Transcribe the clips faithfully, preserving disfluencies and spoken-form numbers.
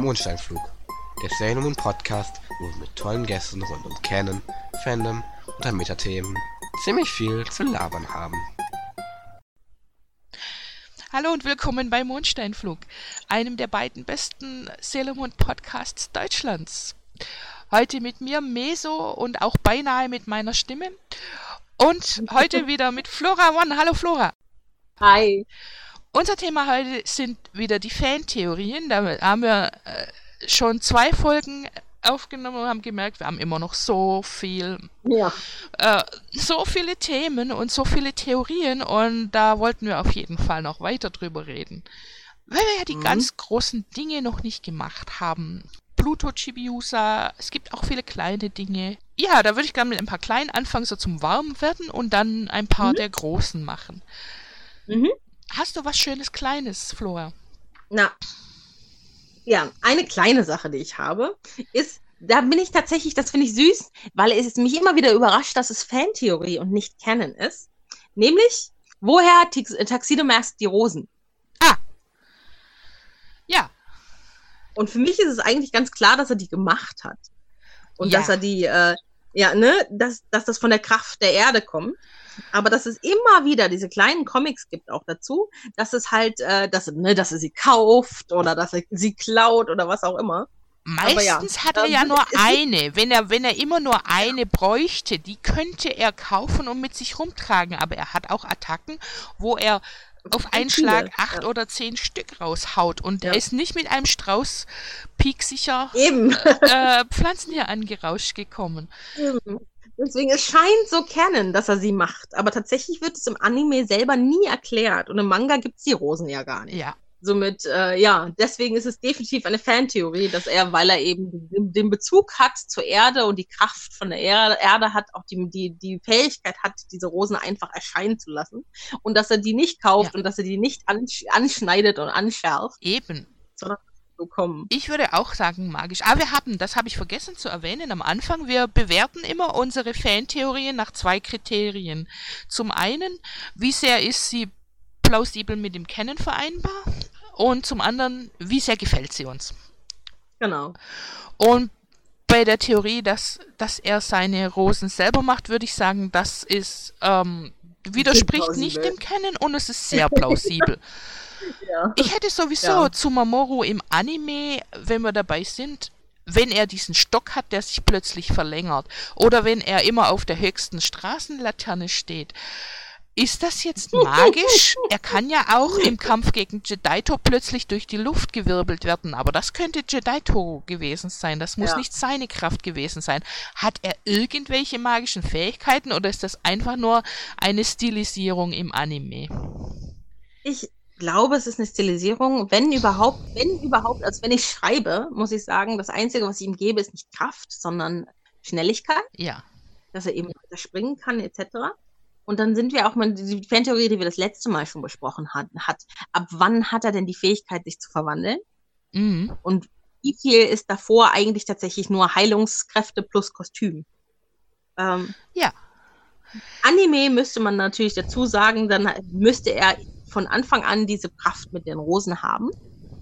Mondsteinflug, der Sailor Moon Podcast, wo wir mit tollen Gästen rund um Canon, Fandom und Metathemen ziemlich viel zu labern haben. Hallo und willkommen bei Mondsteinflug, einem der beiden besten Sailor Moon Podcasts Deutschlands. Heute mit mir Meso und auch beinahe mit meiner Stimme. Und heute wieder mit Flora One. Hallo Flora. Hi. Unser Thema heute sind wieder die Fantheorien. Da haben wir äh, schon zwei Folgen aufgenommen und haben gemerkt, wir haben immer noch so viel, ja. äh, so viele Themen und so viele Theorien und da wollten wir auf jeden Fall noch weiter drüber reden. Weil wir ja die mhm. ganz großen Dinge noch nicht gemacht haben. Pluto Chibiusa, es gibt auch viele kleine Dinge. Ja, da würde ich gerne mit ein paar kleinen anfangen, so zum Warmwerden und dann ein paar mhm. der großen machen. Mhm. Hast du was Schönes Kleines, Flora? Na, ja, eine kleine Sache, die ich habe, ist, da bin ich tatsächlich, das finde ich süß, weil es mich immer wieder überrascht, dass es Fantheorie und nicht Canon ist. Nämlich, woher hat Tuxedo Mask die Rosen? Ah. Ja. Und für mich ist es eigentlich ganz klar, dass er die gemacht hat. Und ja. dass er die, äh, ja, ne, dass, dass das von der Kraft der Erde kommt. Aber dass es immer wieder diese kleinen Comics gibt auch dazu, dass es halt, äh, dass, ne, dass er sie kauft oder dass er sie klaut oder was auch immer. Meistens ja, hat er ja nur eine. Wenn er, wenn er immer nur eine bräuchte, die könnte er kaufen und mit sich rumtragen. Aber er hat auch Attacken, wo er auf einen Schlag acht ja. oder zehn Stück raushaut. Und ja. er ist nicht mit einem Strauß pieksicher äh, Pflanzen hier angerauscht gekommen. Eben. Deswegen, es scheint so Canon, dass er sie macht. Aber tatsächlich wird es im Anime selber nie erklärt. Und im Manga gibt es die Rosen ja gar nicht. Ja. Somit, äh, ja, deswegen ist es definitiv eine Fantheorie, dass er, weil er eben den, den Bezug hat zur Erde und die Kraft von der Erde, Erde hat, auch die, die, die Fähigkeit hat, diese Rosen einfach erscheinen zu lassen. Und dass er die nicht kauft ja. und dass er die nicht ansch- anschneidet und anschärft. Eben. Sondern so kommen. Ich würde auch sagen magisch. Aber wir haben, das habe ich vergessen zu erwähnen am Anfang, wir bewerten immer unsere Fantheorien nach zwei Kriterien. Zum einen, wie sehr ist sie plausibel mit dem Canon vereinbar? Und zum anderen, wie sehr gefällt sie uns? Genau. Und bei der Theorie, dass, dass er seine Rosen selber macht, würde ich sagen, das ist ähm, widerspricht nicht dem Canon und es ist sehr plausibel. Ja. Ich hätte sowieso ja. zu Mamoru im Anime, wenn wir dabei sind, wenn er diesen Stock hat, der sich plötzlich verlängert, oder wenn er immer auf der höchsten Straßenlaterne steht. Ist das jetzt magisch? Er kann ja auch im Kampf gegen Jedaito plötzlich durch die Luft gewirbelt werden, aber das könnte Jedaito gewesen sein, das muss ja. nicht seine Kraft gewesen sein. Hat er irgendwelche magischen Fähigkeiten oder ist das einfach nur eine Stilisierung im Anime? Ich glaube, es ist eine Stilisierung, wenn überhaupt, wenn überhaupt, als wenn ich schreibe, muss ich sagen, das Einzige, was ich ihm gebe, ist nicht Kraft, sondern Schnelligkeit. Ja. Dass er eben weiter springen kann, et cetera. Und dann sind wir auch mal, die Fantheorie, die wir das letzte Mal schon besprochen hatten, hat, ab wann hat er denn die Fähigkeit, sich zu verwandeln? Mhm. Und wie viel ist davor eigentlich tatsächlich nur Heilungskräfte plus Kostüm? Ähm, ja. Anime müsste man natürlich dazu sagen, dann müsste er von Anfang an diese Kraft mit den Rosen haben.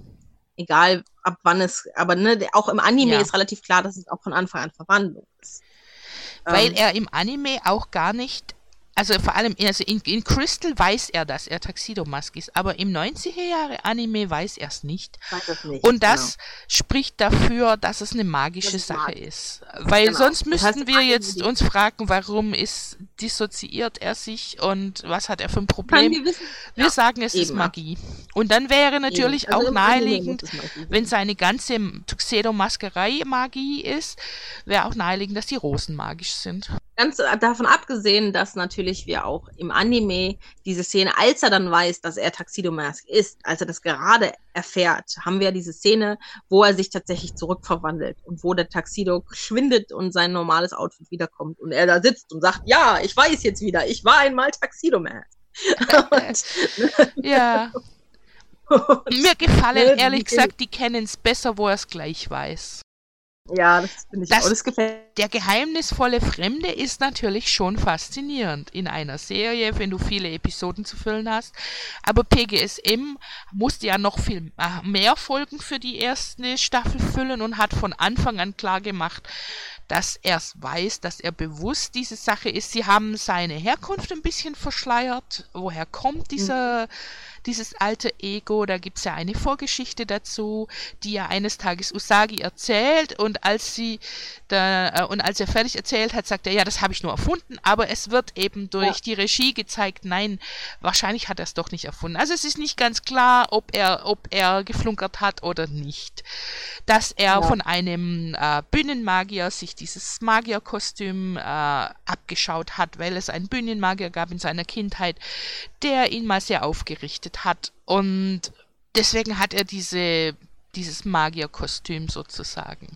Egal, ab wann es, aber ne, auch im Anime ja. ist relativ klar, dass es auch von Anfang an Verwandlung ist. Weil ähm, er im Anime auch gar nicht, also vor allem also in, in Crystal weiß er, dass er Tuxedo Mask ist, aber im neunziger Jahre Anime weiß er es nicht. Weiß es nicht. Und das genau. spricht dafür, dass es eine magische ist Sache magisch. ist. Weil Genau. sonst müssten das heißt, wir jetzt uns fragen, warum ist dissoziiert er sich und was hat er für ein Problem? Wir, wissen, wir ja, sagen, es eben. ist Magie. Und dann wäre natürlich also auch naheliegend, Magie, wenn seine ganze Tuxedo-Maskerei Magie ist, wäre auch naheliegend, dass die Rosen magisch sind. Ganz davon abgesehen, dass natürlich wir auch im Anime diese Szene, als er dann weiß, dass er Tuxedo Mask ist, als er das gerade erfährt, haben wir diese Szene, wo er sich tatsächlich zurückverwandelt und wo der Tuxedo schwindet und sein normales Outfit wiederkommt und er da sitzt und sagt, ja, ich weiß jetzt wieder, ich war einmal Tuxedo Mask. und, ja. Und, mir gefallen, ehrlich gesagt, die kennen es besser, wo er es gleich weiß. Ja, das finde ich Das- auch. Das gefällt Der geheimnisvolle Fremde ist natürlich schon faszinierend in einer Serie, wenn du viele Episoden zu füllen hast. Aber P G S M musste ja noch viel äh, mehr Folgen für die erste Staffel füllen und hat von Anfang an klar gemacht, dass er es weiß, dass er bewusst diese Sache ist. Sie haben seine Herkunft ein bisschen verschleiert. Woher kommt dieser, dieses alte Ego? Da gibt es ja eine Vorgeschichte dazu, die er eines Tages Usagi erzählt. Und als sie da, äh, und als er fertig erzählt hat, sagt er, ja, das habe ich nur erfunden. Aber es wird eben durch Ja. die Regie gezeigt, nein, wahrscheinlich hat er es doch nicht erfunden. Also es ist nicht ganz klar, ob er, ob er geflunkert hat oder nicht. Dass er Ja. von einem äh, Bühnenmagier sich dieses Magierkostüm äh, abgeschaut hat, weil es einen Bühnenmagier gab in seiner Kindheit, der ihn mal sehr aufgerichtet hat. Und deswegen hat er diese, dieses Magierkostüm sozusagen.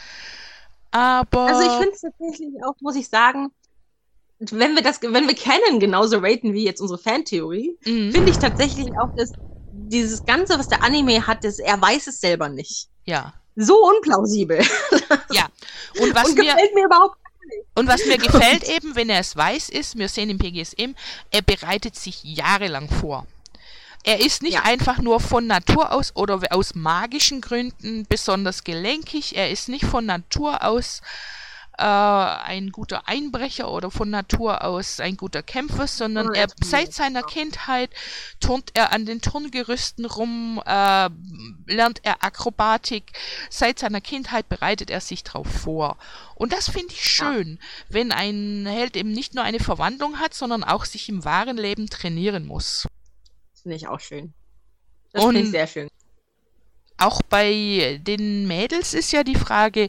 Aber Also ich finde es tatsächlich auch, muss ich sagen, wenn wir das, wenn wir Canon genauso raten wie jetzt unsere Fantheorie, Mhm. finde ich tatsächlich auch, dass dieses Ganze, was der Anime hat, ist, er weiß es selber nicht. ja, So unplausibel. ja. Und was Und mir gefällt mir überhaupt Und was mir gefällt eben, wenn er es weiß, ist, wir sehen im P G S M, er bereitet sich jahrelang vor. Er ist nicht Ja. einfach nur von Natur aus oder aus magischen Gründen besonders gelenkig. Er ist nicht von Natur aus äh, ein guter Einbrecher oder von Natur aus ein guter Kämpfer, sondern Sondern er er trainiert, seit seiner genau. Kindheit turnt er an den Turngerüsten rum, äh, lernt er Akrobatik. Seit seiner Kindheit bereitet er sich darauf vor. Und das finde ich schön, wenn ein Held eben nicht nur eine Verwandlung hat, sondern auch sich im wahren Leben trainieren muss. Das finde ich auch schön. Das Und- finde ich sehr schön. Auch bei den Mädels ist ja die Frage,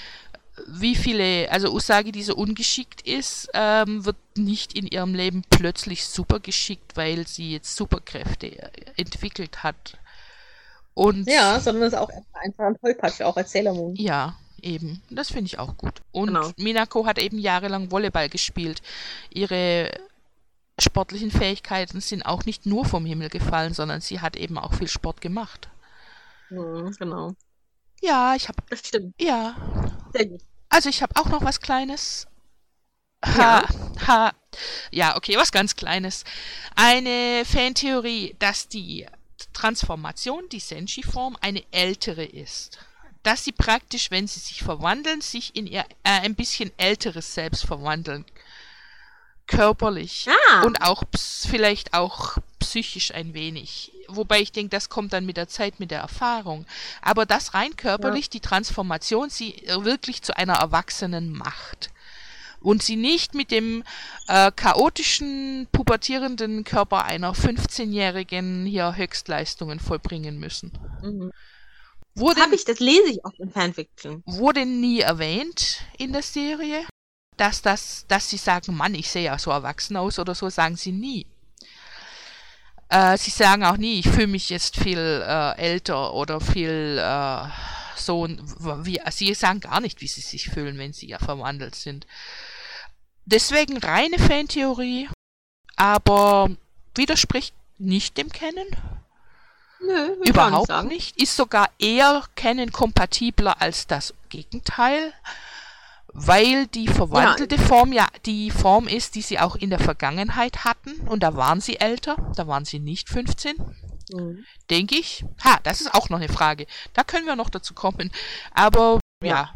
wie viele, also Usagi, die so ungeschickt ist, ähm, wird nicht in ihrem Leben plötzlich super geschickt, weil sie jetzt Superkräfte äh, entwickelt hat. Und Ja, sondern es ist auch einfach ein Tollpatsch, auch als Sailor Moon. ja, eben. Das finde ich auch gut. Und Genau. Minako hat eben jahrelang Volleyball gespielt. Ihre sportlichen Fähigkeiten sind auch nicht nur vom Himmel gefallen, sondern sie hat eben auch viel Sport gemacht. Mhm, genau. Ja, ich habe, Das stimmt. ja, Sehr gut. also ich habe auch noch was Kleines. Ha, ha. Ja, okay, was ganz Kleines. Eine Fantheorie, dass die Transformation, die Senshi-Form, eine ältere ist. Dass sie praktisch, wenn sie sich verwandeln, sich in ihr äh, ein bisschen älteres Selbst verwandeln. Körperlich. Ah, Und auch ps- vielleicht auch psychisch ein wenig. Wobei ich denke, das kommt dann mit der Zeit, mit der Erfahrung. Aber das rein körperlich, die Transformation, sie äh, wirklich zu einer Erwachsenen macht. Und sie nicht mit dem äh, chaotischen, pubertierenden Körper einer fünfzehnjährigen hier Höchstleistungen vollbringen müssen. mhm. Wurde, das habe ich, das lese ich auch in Fanfiction. wurde nie erwähnt in der Serie, dass das, dass sie sagen, Mann, ich sehe ja so erwachsen aus oder so, sagen sie nie. Äh, sie sagen auch nie, ich fühle mich jetzt viel äh, älter oder viel äh, so, wie, sie sagen gar nicht, wie sie sich fühlen, wenn sie ja verwandelt sind. Deswegen reine Fantheorie, aber widerspricht nicht dem Canon. Nö, will ich auch nicht Überhaupt sagen. nicht. Ist sogar eher Canon-kompatibler als das Gegenteil, weil die verwandelte Form ja die Form ist, die sie auch in der Vergangenheit hatten. Und da waren sie älter, da waren sie nicht fünfzehn, Mhm. denke ich. Ha, das ist auch noch eine Frage. Da können wir noch dazu kommen. Aber ja, Ja.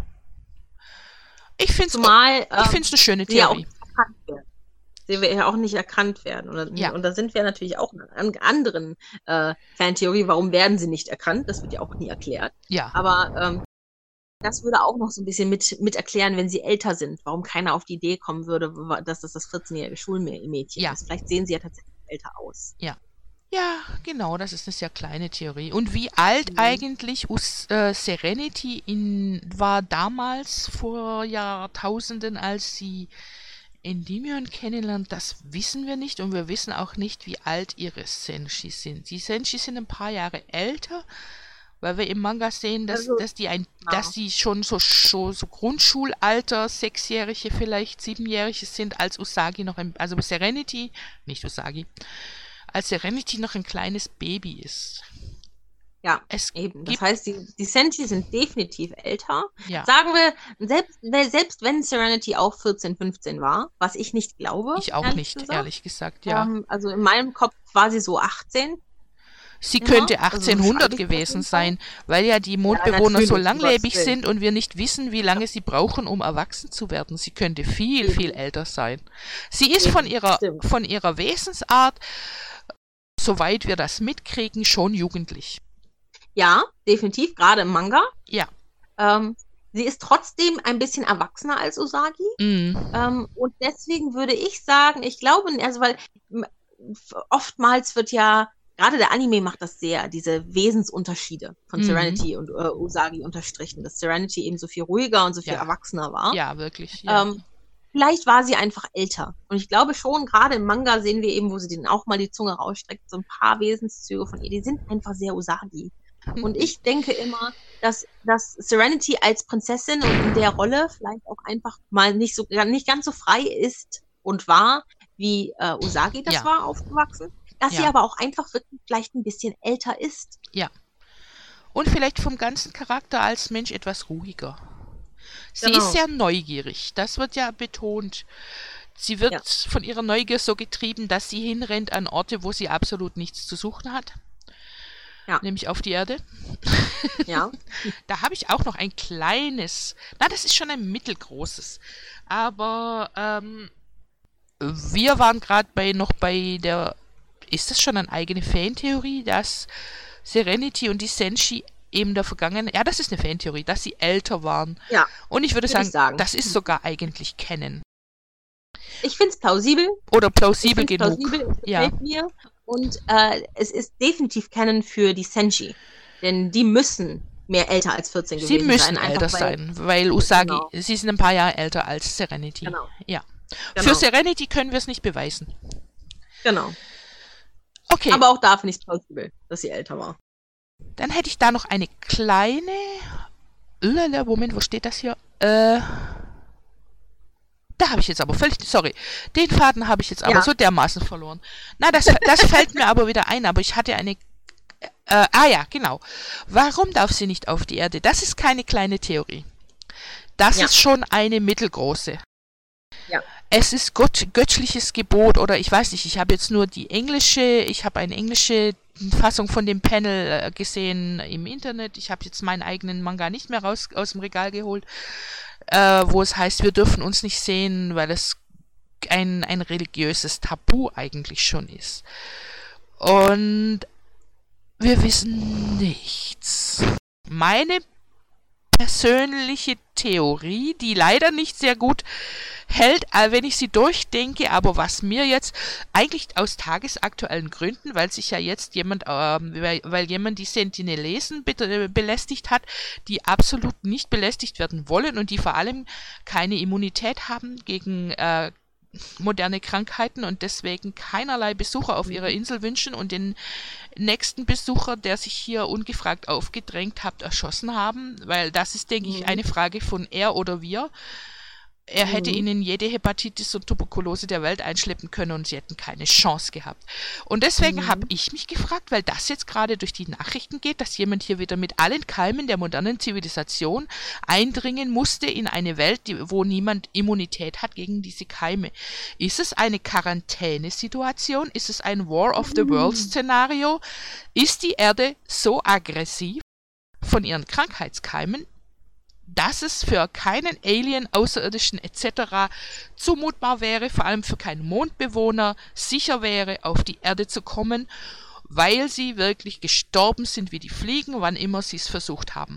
ich finde es Zumal ich ähm, find's eine schöne sie ja auch Theorie. nicht erkannt werden. Sie will ja auch nicht erkannt werden. Und, Ja. und da sind wir natürlich auch in einer anderen äh, Fantheorie. Warum werden sie nicht erkannt? Das wird ja auch nie erklärt. Ja, Aber ähm, das würde auch noch so ein bisschen mit, mit erklären, wenn sie älter sind. Warum keiner auf die Idee kommen würde, dass das das vierzehnjährige Schulmädchen Ja. ist. Vielleicht sehen sie ja tatsächlich älter aus. ja, genau, das ist eine sehr kleine Theorie. Und wie alt Mhm. eigentlich Us äh, Serenity in, war damals vor Jahrtausenden, als sie Endymion kennenlernt, das wissen wir nicht. Und wir wissen auch nicht, wie alt ihre Senshi sind. Die Senshi sind ein paar Jahre älter, weil wir im Manga sehen, dass, Also, dass die ein, ja. dass die schon so, so, so Grundschulalter, Sechsjährige, vielleicht Siebenjährige sind, als Usagi noch ein, also Serenity, nicht Usagi, als Serenity noch ein kleines Baby ist. Ja, Es eben. Das gibt, heißt, die, die Senshi sind definitiv älter. ja, Sagen wir, selbst, we- selbst wenn Serenity auch vierzehn, fünfzehn war, was ich nicht glaube, ich auch ehrlich nicht, gesagt. ehrlich gesagt, ja. Ähm, also in meinem Kopf war sie so achtzehn Sie immer. könnte Also so achtzehnhundert schreibe ich das auf gewesen jeden Fall. sein, weil ja die Mondbewohner so natürlich, um langlebig Gottes Willen. sind und wir nicht wissen, wie lange sie brauchen, um erwachsen zu werden. Sie könnte viel, Eben. viel älter sein. Sie ist von Eben, ihrer, stimmt. von ihrer Wesensart, soweit wir das mitkriegen, schon jugendlich. Ja, definitiv, gerade im Manga. Ja. Ähm, sie ist trotzdem ein bisschen erwachsener als Usagi. Mm. Ähm, und deswegen würde ich sagen, ich glaube, also weil m- f- oftmals wird ja, gerade der Anime macht das sehr, diese Wesensunterschiede von Mhm. Serenity und äh, Usagi unterstrichen, dass Serenity eben so viel ruhiger und so viel Ja. erwachsener war. Ja, wirklich. Ja. Ähm, vielleicht war sie einfach älter. Und ich glaube schon, gerade im Manga sehen wir eben, wo sie denen auch mal die Zunge rausstreckt, so ein paar Wesenszüge von ihr, die sind einfach sehr Usagi. Und ich denke immer, dass, dass Serenity als Prinzessin und in der Rolle vielleicht auch einfach mal nicht so nicht ganz so frei ist und war, wie äh, Usagi das Ja. war, aufgewachsen. Dass sie Ja. aber auch einfach wirklich vielleicht ein bisschen älter ist. Und vielleicht vom ganzen Charakter als Mensch etwas ruhiger. Sie Genau. ist sehr neugierig, das wird ja betont. Sie wird Ja. von ihrer Neugier so getrieben, dass sie hinrennt an Orte, wo sie absolut nichts zu suchen hat. Ja. Nämlich auf die Erde. Ja. Da habe ich auch noch ein kleines, na, das ist schon ein mittelgroßes. Aber ähm, wir waren gerade bei noch bei der, ist das schon eine eigene Fantheorie, dass Serenity und die Senshi eben der Vergangenheit, ja, das ist eine Fantheorie, dass sie älter waren. Ja, Und ich würde würde sagen, ich sagen. das ist sogar eigentlich Canon. Ich finde es plausibel. Oder Ich plausibel find's genug. plausibel, es Ja. gefällt mir. Und äh, es ist definitiv Canon für die Senshi. Denn die müssen mehr älter als vierzehn Sie gewesen müssen sein. älter einfach weil- sein, weil Usagi, Genau. sie sind ein paar Jahre älter als Serenity. Genau. Ja. Genau. Für Serenity können wir es nicht beweisen. Genau. Okay, Aber auch da finde ich es plausibel, dass sie älter war. dann hätte ich da noch eine kleine... Lala, Moment, wo steht das hier? Äh... Da habe ich jetzt aber völlig... Sorry, den Faden habe ich jetzt aber Ja. so dermaßen verloren. Na, das, das fällt mir aber wieder ein, aber ich hatte eine... Äh, ah ja, genau. Warum darf sie nicht auf die Erde? Das ist keine kleine Theorie. Das Ja. ist schon eine mittelgroße. Ja. Es ist Gott, göttliches Gebot oder ich weiß nicht, ich habe jetzt nur die englische, ich habe eine englische Fassung von dem Panel äh, gesehen im Internet. Ich habe jetzt meinen eigenen Manga nicht mehr raus aus dem Regal geholt, äh, wo es heißt, wir dürfen uns nicht sehen, weil es ein, ein religiöses Tabu eigentlich schon ist. Und wir wissen nichts. Meine persönliche Theorie, die leider nicht sehr gut hält, äh, wenn ich sie durchdenke, aber was mir jetzt eigentlich aus tagesaktuellen Gründen, weil sich ja jetzt jemand, ähm, weil, weil jemand die Sentinelesen be belästigt hat, die absolut nicht belästigt werden wollen und die vor allem keine Immunität haben gegen äh, moderne Krankheiten und deswegen keinerlei Besucher auf ihrer Insel wünschen und den nächsten Besucher, der sich hier ungefragt aufgedrängt hat, erschossen haben, weil das ist, denke ich, Mhm. eine Frage von er oder wir. Er hätte Mhm. ihnen jede Hepatitis und Tuberkulose der Welt einschleppen können und sie hätten keine Chance gehabt. Und deswegen Mhm. habe ich mich gefragt, weil das jetzt gerade durch die Nachrichten geht, dass jemand hier wieder mit allen Keimen der modernen Zivilisation eindringen musste in eine Welt, die, wo niemand Immunität hat gegen diese Keime. Ist es eine Quarantänesituation? Ist es ein War of the Worlds-Szenario? Ist die Erde so aggressiv von ihren Krankheitskeimen, dass es für keinen Alien, Außerirdischen et cetera zumutbar wäre, vor allem für keinen Mondbewohner, sicher wäre, auf die Erde zu kommen, weil sie wirklich gestorben sind wie die Fliegen, wann immer sie es versucht haben.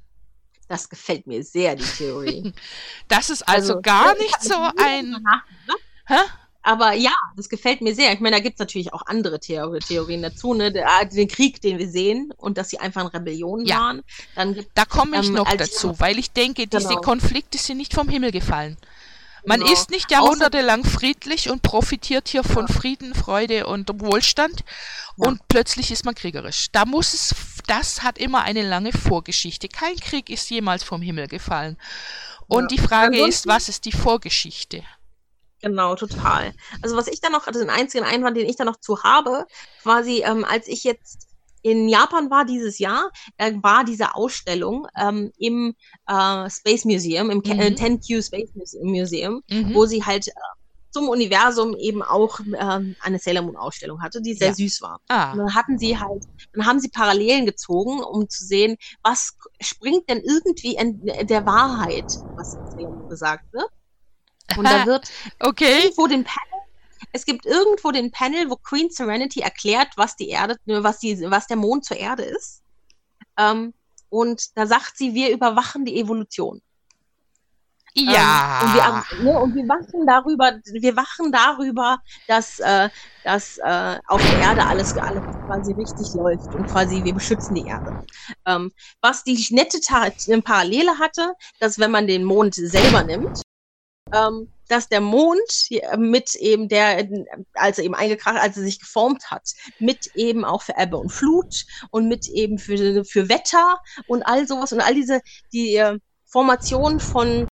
Das gefällt mir sehr, die Theorie. Das ist also, Also, gar ich nicht hab so nie drüber ein... nachgedacht. Hä? Aber ja, das gefällt mir sehr. Ich meine, da gibt es natürlich auch andere Theor Theorien dazu, ne? Der, den Krieg, den wir sehen und dass sie einfach in Rebellion Ja. waren. Dann gibt Da komme ich Ähm, noch als- dazu, weil ich denke, diese Genau. Konflikte sind nicht vom Himmel gefallen. Man Genau. ist nicht jahrhundertelang friedlich und profitiert hier von Frieden, Freude und Wohlstand Ja. und plötzlich ist man kriegerisch. Da muss es, das hat immer eine lange Vorgeschichte. Kein Krieg ist jemals vom Himmel gefallen. Und Ja. die Frage ist, Ansonsten- was ist die Vorgeschichte? Genau, total. Also was ich da noch, also den einzigen Einwand, den ich da noch zu habe, quasi, ähm, als ich jetzt in Japan war dieses Jahr, da war diese Ausstellung ähm, im äh, Space Museum, im Mhm. äh, ten Q Space Museum, Mhm. wo sie halt äh, zum Universum eben auch ähm, eine Sailor Moon Ausstellung hatte, die sehr Ja. süß war. Ah. Und dann hatten sie halt, dann haben sie Parallelen gezogen, um zu sehen, was springt denn irgendwie in der Wahrheit, was in Sailor Moon gesagt wird. Und da wird Okay. irgendwo den Panel, es gibt irgendwo den Panel, wo Queen Serenity erklärt, was die Erde, was die, was der Mond zur Erde ist. Ähm, und da sagt sie, wir überwachen die Evolution. Ja. Ähm, und, wir, ne, und wir wachen darüber, wir wachen darüber, dass, äh, dass äh, auf der Erde alles, alles quasi richtig läuft und quasi wir beschützen die Erde. Ähm, was die nette Ta- Parallele hatte, dass wenn man den Mond selber nimmt, ähm, dass der Mond mit eben der, als er eben eingekracht, als er sich geformt hat, mit eben auch für Ebbe und Flut und mit eben für, für Wetter und all sowas und all diese, die äh, Formation von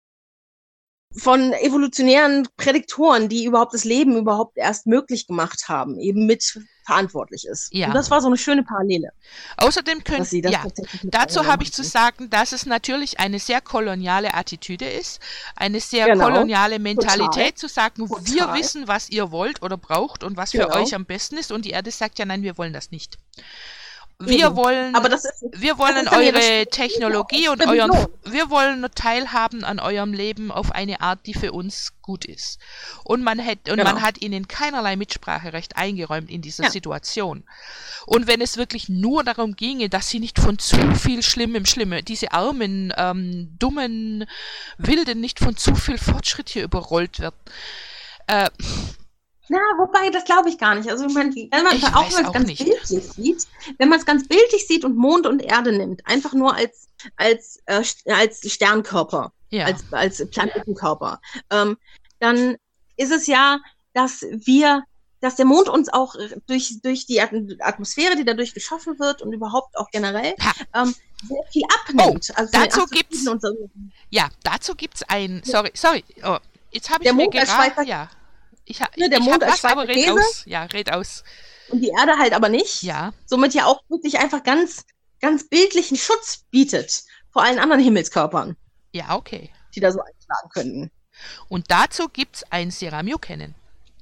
von evolutionären Prädiktoren, die überhaupt das Leben überhaupt erst möglich gemacht haben, eben mit verantwortlich ist. Ja. Und das war so eine schöne Parallele. Außerdem können, dass sie das ja, tatsächlich mit dazu habe ich machen. zu sagen, dass es natürlich eine sehr koloniale Attitüde ist, eine sehr Genau. koloniale Mentalität Total. zu sagen, Total. wir wissen, was ihr wollt oder braucht und was für Genau. euch am besten ist und die Erde sagt ja, nein, wir wollen das nicht. Wir Eben. wollen, Aber das ist, wir wollen das ist dann ja eure das- Technologie das und ist ja euren, Vision. wir wollen teilhaben an eurem Leben auf eine Art, die für uns gut ist. Und man hätte, und Genau. man hat ihnen keinerlei Mitspracherecht eingeräumt in dieser Ja. Situation. Und wenn es wirklich nur darum ginge, dass sie nicht von zu viel Schlimmem, Schlimme, diese armen, ähm, dummen Wilden nicht von zu viel Fortschritt hier überrollt wird. Äh, Na, wobei, das glaube ich gar nicht. Also, wenn man, wenn man Ich auch weiß wenn man auch es ganz nicht. bildlich sieht, wenn man es ganz bildlich sieht und Mond und Erde nimmt, einfach nur als, als, äh, St- als Sternkörper, ja. als, als Planetenkörper, ähm, dann ist es ja, dass wir, dass der Mond uns auch durch, durch die At- Atmosphäre, die dadurch geschaffen wird und überhaupt auch generell, Ha. ähm, sehr viel abnimmt. also von den dazu Asteroiden gibt's- und so. Ja, dazu gibt's ein, sorry, sorry, oh, jetzt habe ich Der mir Mond als gerade, Schweizer- ja, ich, ha, Ne, der ich Mond hab als was, aber Schweizer red Käse. aus, ja, red aus, Und die Erde halt aber nicht. ja, Somit ja auch wirklich einfach ganz, ganz bildlichen Schutz bietet vor allen anderen Himmelskörpern, ja, okay. die da so einschlagen könnten. Und dazu gibt's ein Seramyo-Kennen.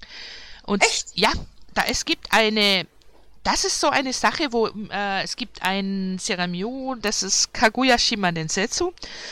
Und Echt? ja, da es gibt eine, das ist so eine Sache, wo äh, es gibt ein Seramyo, das ist Kaguya Shima Densetsu,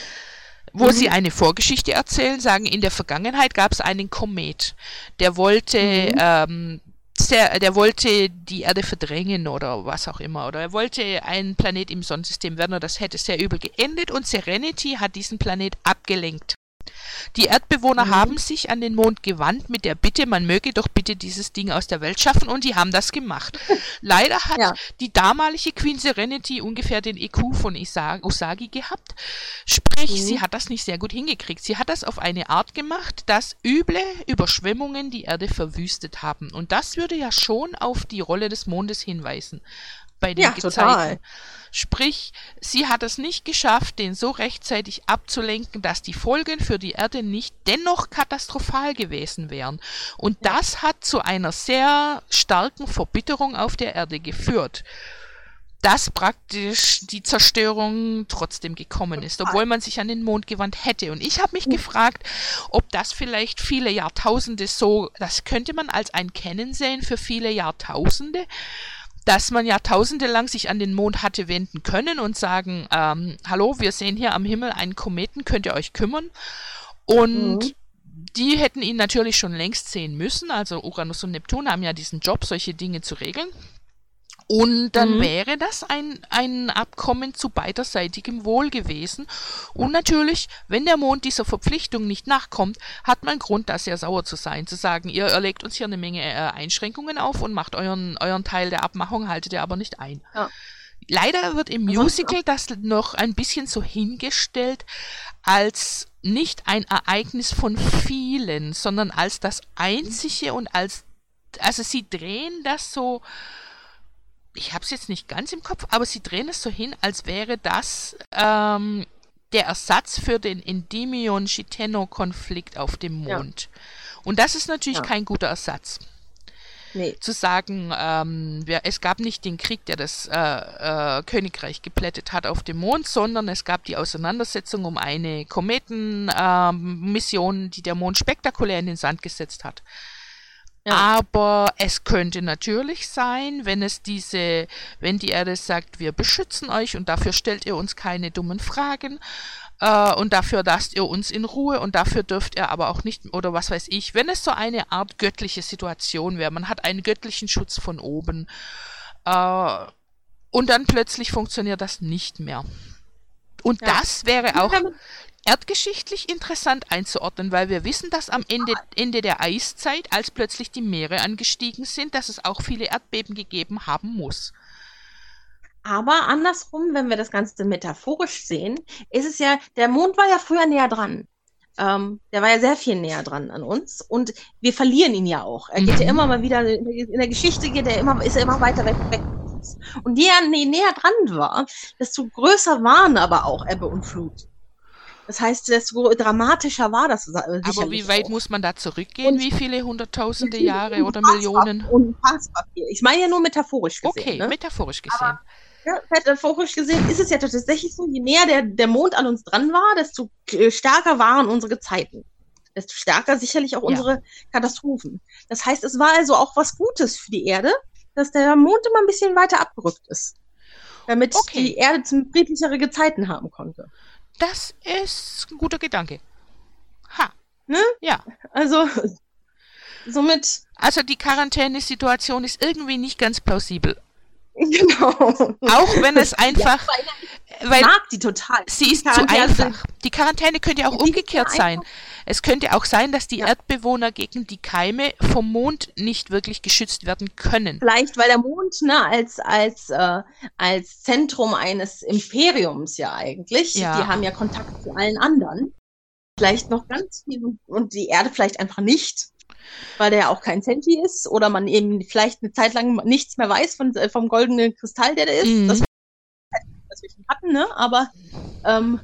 wo Mhm. sie eine Vorgeschichte erzählen, sagen, in der Vergangenheit gab es einen Komet, der wollte, Mhm. ähm, sehr, der wollte die Erde verdrängen oder was auch immer, oder er wollte ein Planet im Sonnensystem werden und das hätte sehr übel geendet und Serenity hat diesen Planet abgelenkt. Die Erdbewohner Mhm. haben sich an den Mond gewandt mit der Bitte, man möge doch bitte dieses Ding aus der Welt schaffen und die haben das gemacht. Leider hat Ja. die damalige Queen Serenity ungefähr den E Q von Isa- Usagi gehabt. Sprich, Mhm. sie hat das nicht sehr gut hingekriegt. Sie hat das auf eine Art gemacht, dass üble Überschwemmungen die Erde verwüstet haben. Und das würde ja schon auf die Rolle des Mondes hinweisen. Bei den Ja, Gezeiten. total. Sprich, sie hat es nicht geschafft, den so rechtzeitig abzulenken, dass die Folgen für die Erde nicht dennoch katastrophal gewesen wären. Und das hat zu einer sehr starken Verbitterung auf der Erde geführt, dass praktisch die Zerstörung trotzdem gekommen ist, obwohl man sich an den Mond gewandt hätte. Und ich habe mich gefragt, ob das vielleicht viele Jahrtausende so, das könnte man als ein Kennen sehen für viele Jahrtausende, dass man Jahrtausende lang sich an den Mond hatte wenden können und sagen, ähm, hallo, wir sehen hier am Himmel einen Kometen, könnt ihr euch kümmern? Und Mhm. die hätten ihn natürlich schon längst sehen müssen, also Uranus und Neptun haben ja diesen Job, solche Dinge zu regeln. Und dann Mhm. wäre das ein, ein Abkommen zu beiderseitigem Wohl gewesen. Und natürlich, wenn der Mond dieser Verpflichtung nicht nachkommt, hat man Grund, da sehr sauer zu sein, zu sagen, ihr erlegt uns hier eine Menge äh, Einschränkungen auf und macht euren, euren Teil der Abmachung, haltet ihr aber nicht ein. Ja. Leider wird im Ansonsten Musical das noch ein bisschen so hingestellt, als nicht ein Ereignis von vielen, sondern als das einzige und als, also sie drehen das so, ich habe es jetzt nicht ganz im Kopf, aber sie drehen es so hin, als wäre das ähm, der Ersatz für den Endymion-Shitenno-Konflikt auf dem Ja. Mond. Und das ist natürlich Ja. kein guter Ersatz. Nee. Zu sagen, ähm, wir, es gab nicht den Krieg, der das äh, äh, Königreich geplättet hat auf dem Mond, sondern es gab die Auseinandersetzung um eine Kometenmission, ähm, die der Mond spektakulär in den Sand gesetzt hat. Ja. Aber es könnte natürlich sein, wenn es diese, wenn die Erde sagt, wir beschützen euch und dafür stellt ihr uns keine dummen Fragen, äh, und dafür lasst ihr uns in Ruhe und dafür dürft ihr aber auch nicht, oder was weiß ich, wenn es so eine Art göttliche Situation wäre, man hat einen göttlichen Schutz von oben, äh, und dann plötzlich funktioniert das nicht mehr. Und ja. das wäre auch erdgeschichtlich interessant einzuordnen, weil wir wissen, dass am Ende, Ende der Eiszeit, als plötzlich die Meere angestiegen sind, dass es auch viele Erdbeben gegeben haben muss. Aber andersrum, wenn wir das Ganze metaphorisch sehen, ist es ja, der Mond war ja früher näher dran. Ähm, der war ja sehr viel näher dran an uns und wir verlieren ihn ja auch. Er geht ja immer mal wieder, in der Geschichte geht er immer, ist er immer weiter weg, weg. Und je näher dran war, desto größer waren aber auch Ebbe und Flut. Das heißt, desto dramatischer war das. Aber wie weit auch. Muss man da zurückgehen? Und wie viele hunderttausende Jahre oder Millionen? Unfassbar viel. Ich meine ja nur metaphorisch gesehen. Okay, ne? metaphorisch gesehen. Aber, ja, metaphorisch gesehen ist es ja tatsächlich so, je näher der, der Mond an uns dran war, desto stärker waren unsere Gezeiten. Desto stärker sicherlich auch unsere ja. Katastrophen. Das heißt, es war also auch was Gutes für die Erde, dass der Mond immer ein bisschen weiter abgerückt ist. Damit okay. die Erde zum friedlichere Gezeiten haben konnte. Das ist ein guter Gedanke. Ha. Ne? Ja. Also, somit. Also, die Quarantänesituation ist irgendwie nicht ganz plausibel. Genau. Auch wenn es einfach. Ja, weil ich mag die total. Sie ist zu einfach. Die Quarantäne könnte ja auch umgekehrt sein. Es könnte auch sein, dass die ja. Erdbewohner gegen die Keime vom Mond nicht wirklich geschützt werden können. Vielleicht, weil der Mond ne, als, als, äh, als Zentrum eines Imperiums ja eigentlich, ja. die haben ja Kontakt zu allen anderen. Vielleicht noch ganz viel und die Erde vielleicht einfach nicht, weil der ja auch kein Senti ist oder man eben vielleicht eine Zeit lang nichts mehr weiß von, vom goldenen Kristall, der da ist. Mhm. Das, was wir schon hatten, ne? Aber ähm,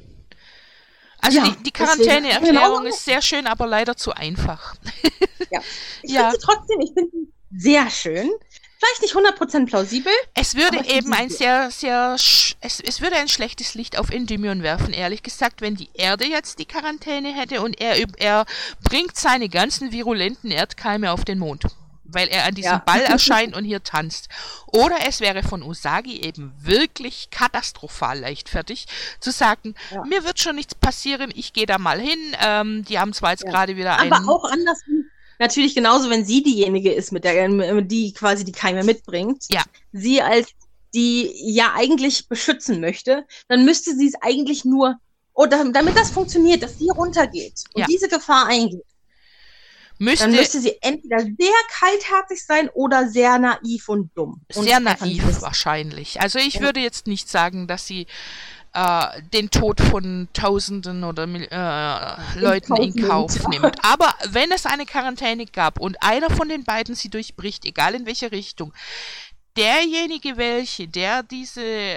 Also ja, die, die Quarantäneerklärung genau. ist sehr schön, aber leider zu einfach. Ja. Ich ja. finde sie trotzdem, ich finde sie sehr schön. Vielleicht nicht hundert Prozent plausibel. Es würde eben ein sehr, sehr, sch- es, es würde ein schlechtes Licht auf Endymion werfen, ehrlich gesagt, wenn die Erde jetzt die Quarantäne hätte und er, er bringt seine ganzen virulenten Erdkeime auf den Mond, weil er an diesem ja. Ball erscheint und hier tanzt. Oder es wäre von Usagi eben wirklich katastrophal leichtfertig, zu sagen, ja. mir wird schon nichts passieren, ich gehe da mal hin, ähm, die haben zwar jetzt ja. gerade wieder einen... Aber auch andersrum, natürlich genauso, wenn sie diejenige ist, mit der, die quasi die Keime mitbringt, ja. sie als die ja eigentlich beschützen möchte, dann müsste sie es eigentlich nur, oder damit das funktioniert, dass sie runtergeht und ja. diese Gefahr eingeht, Müsste, dann müsste sie entweder sehr kaltherzig sein oder sehr naiv und dumm. Und sehr naiv wahrscheinlich. Also ich ja. würde jetzt nicht sagen, dass sie äh, den Tod von Tausenden oder äh, Leuten in Kauf ja. nimmt. Aber wenn es eine Quarantäne gab und einer von den beiden sie durchbricht, egal in welche Richtung, derjenige, welche, der diese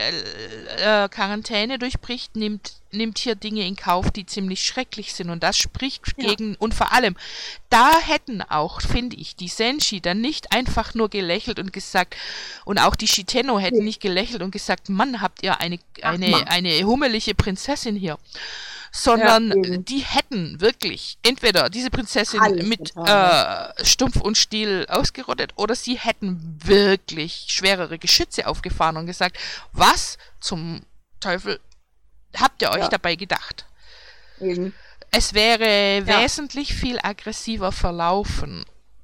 äh, Quarantäne durchbricht, nimmt, nimmt hier Dinge in Kauf, die ziemlich schrecklich sind. Und das spricht ja. gegen, und vor allem, da hätten auch, finde ich, die Senshi dann nicht einfach nur gelächelt und gesagt, und auch die Shitenno hätten ja. nicht gelächelt und gesagt, Mann, habt ihr eine, eine, eine hummelige Prinzessin hier. Sondern ja, die hätten wirklich entweder diese Prinzessin Alles mit äh, Stumpf und Stiel ausgerottet oder sie hätten wirklich schwerere Geschütze aufgefahren und gesagt, was zum Teufel habt ihr euch ja. dabei gedacht? Eben. Es wäre ja. wesentlich viel aggressiver verlaufen.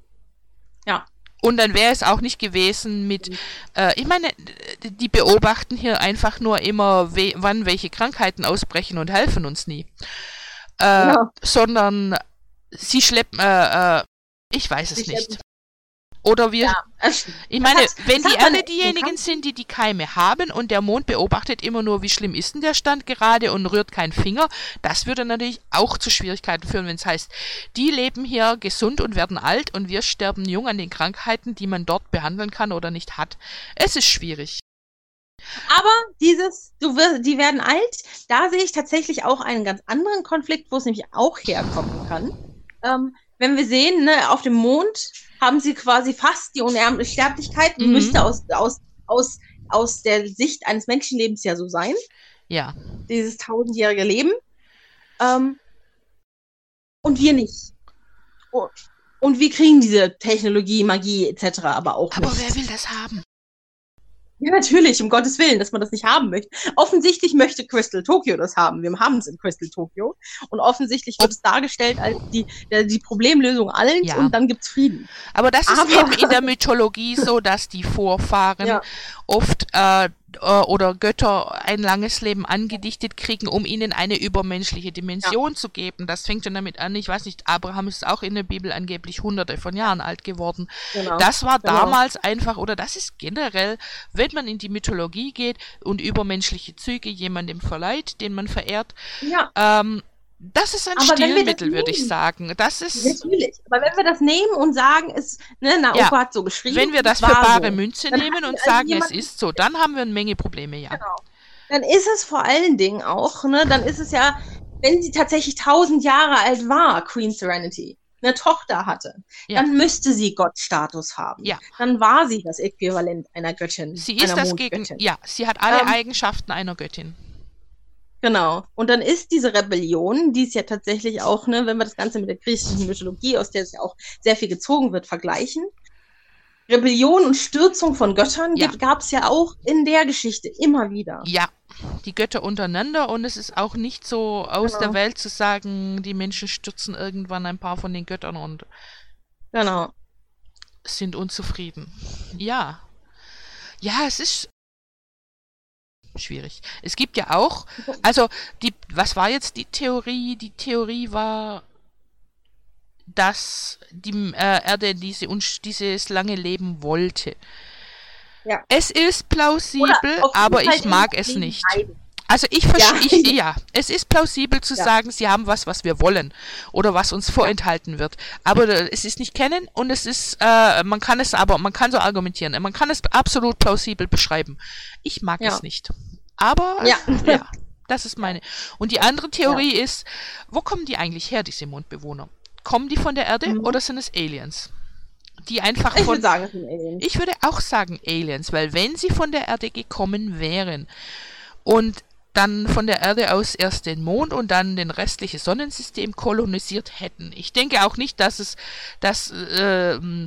Ja. Und dann wäre es auch nicht gewesen mit, äh, ich meine, die beobachten hier einfach nur immer, we- wann welche Krankheiten ausbrechen und helfen uns nie. Äh, ja. Sondern sie schleppen, äh, äh, ich weiß es sie nicht. Oder wir, ja. ich meine, hat, wenn die alle diejenigen sind, die die Keime haben und der Mond beobachtet immer nur, wie schlimm ist denn der Stand gerade und rührt keinen Finger, das würde natürlich auch zu Schwierigkeiten führen, wenn es heißt, die leben hier gesund und werden alt und wir sterben jung an den Krankheiten, die man dort behandeln kann oder nicht hat. Es ist schwierig. Aber dieses, du wirst, die werden alt, da sehe ich tatsächlich auch einen ganz anderen Konflikt, wo es nämlich auch herkommen kann. Ähm, wenn wir sehen, ne, auf dem Mond haben sie quasi fast die Unsterblichkeit, Mhm. müsste aus, aus, aus, aus der Sicht eines Menschenlebens ja so sein, Ja. dieses tausendjährige Leben. Ähm, und wir nicht. Oh, und wir kriegen diese Technologie, Magie et cetera aber auch Aber nicht. wer will das haben? Ja, natürlich, um Gottes Willen, dass man das nicht haben möchte. Offensichtlich möchte Crystal Tokyo das haben. Wir haben es in Crystal Tokyo. Und offensichtlich wird es dargestellt als die, der, die Problemlösung allen Ja. und dann gibt's Frieden. Aber das ist Aber- eben in der Mythologie so, dass die Vorfahren Ja. oft äh, äh, oder Götter ein langes Leben angedichtet kriegen, um ihnen eine übermenschliche Dimension zu geben. Das fängt schon damit an, ich weiß nicht, Abraham ist auch in der Bibel angeblich hunderte von Jahren alt geworden. Genau. Das war Genau. damals einfach, oder das ist generell, wenn man in die Mythologie geht und übermenschliche Züge jemandem verleiht, den man verehrt, Ja, ähm, das ist ein Aber wenn wir das Stilmittel, würde ich nehmen- sagen. Das ist, natürlich. Aber wenn wir das nehmen und sagen, es, ne, Naoko Ja. hat so geschrieben. wenn wir das es für war bare so. Münze Dann nehmen hat und also sagen, jemand- es ist so, dann haben wir eine Menge Probleme, ja. Genau. Dann ist es vor allen Dingen auch, ne, dann ist es ja, wenn sie tatsächlich tausend Jahre alt war, Queen Serenity, eine Tochter hatte, Ja. dann müsste sie Gottstatus haben. Ja. Dann war sie das Äquivalent einer Göttin. Sie ist einer das gegen, Mondgöttin. ja, sie hat alle Ähm, Eigenschaften einer Göttin. Genau. Und dann ist diese Rebellion, die ist ja tatsächlich auch, ne, wenn wir das Ganze mit der griechischen Mythologie, aus der es ja auch sehr viel gezogen wird, vergleichen. Rebellion und Stürzung von Göttern Ja. gab es ja auch in der Geschichte immer wieder. Ja, die Götter untereinander und es ist auch nicht so aus Genau. der Welt zu sagen, die Menschen stürzen irgendwann ein paar von den Göttern und Genau. sind unzufrieden. Ja. Ja, es ist schwierig. Es gibt ja auch, also die, was war jetzt die Theorie? Die Theorie war, dass die äh, Erde diese, uns- dieses lange Leben wollte. Ja. Es ist plausibel, Oder auf jeden aber Fall ich mag in- es in nicht. beiden. Also ich verstehe, Ja. ich, ja, es ist plausibel zu Ja. sagen, sie haben was, was wir wollen oder was uns vorenthalten wird. Aber äh, es ist nicht kennen und es ist, äh, man kann es aber, man kann so argumentieren, man kann es absolut plausibel beschreiben. Ich mag Ja. es nicht. Aber Ja. ja, das ist meine. Und die andere Theorie ist, wo kommen die eigentlich her, diese Mondbewohner? Kommen die von der Erde Mhm. oder sind es Aliens? Die einfach Ich von würde sagen, es sind Aliens. ich würde auch sagen Aliens, weil wenn sie von der Erde gekommen wären und dann von der Erde aus erst den Mond und dann den restlichen Sonnensystem kolonisiert hätten. Ich denke auch nicht, dass es, dass ähm,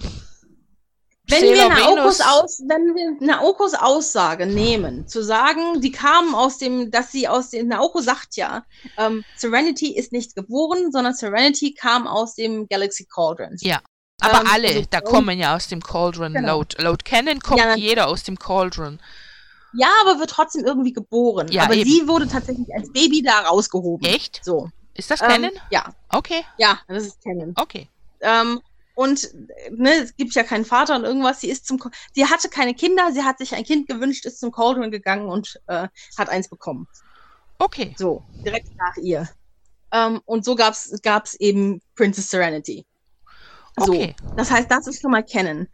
Wenn Sailor wir Naokos Venus- aus, wenn wir Naokos Aussage nehmen, zu sagen, die kamen aus dem, dass sie aus dem, Naoko sagt ja, ähm, Serenity ist nicht geboren, sondern Serenity kam aus dem Galaxy Cauldron. Ja, aber Ähm, alle, also- da kommen ja aus dem Cauldron. Genau. Laut, laut Canon kommt Ja, jeder aus dem Cauldron. Ja, aber wird trotzdem irgendwie geboren. Ja, aber eben. sie wurde tatsächlich als Baby da rausgehoben. Echt? So. Ist das Ähm, Canon? ja, Okay, ja, das ist Canon. okay. Ähm, und ne, es gibt ja keinen Vater und irgendwas. Sie ist zum, Ko- sie hatte keine Kinder, sie hat sich ein Kind gewünscht, ist zum Cauldron gegangen und äh, hat eins bekommen. Okay. So, direkt nach ihr. Ähm, und so gab's gab's eben Princess Serenity. So, Okay. das heißt, das ist schon mal kennen.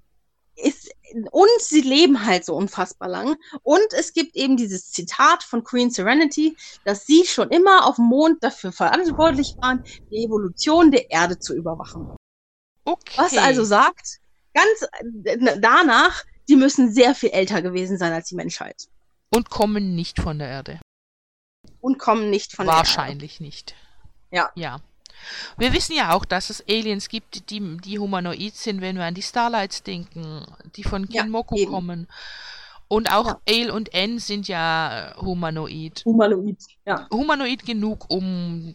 Ist, und sie leben halt so unfassbar lang. Und es gibt eben dieses Zitat von Queen Serenity, dass sie schon immer auf dem Mond dafür verantwortlich waren, die Evolution der Erde zu überwachen. Okay. Was also sagt, ganz äh, danach, die müssen sehr viel älter gewesen sein als die Menschheit. Und kommen nicht von der Erde. Und kommen nicht von der Wahrscheinlich nicht. Ja. Ja. Wir wissen ja auch, dass es Aliens gibt, die, die humanoid sind, wenn wir an die Starlights denken, die von Ja, Kinmoku eben. kommen. Und auch Ja. Ale und N sind ja äh, humanoid. Erde. Humanoid. Ja. Humanoid genug, um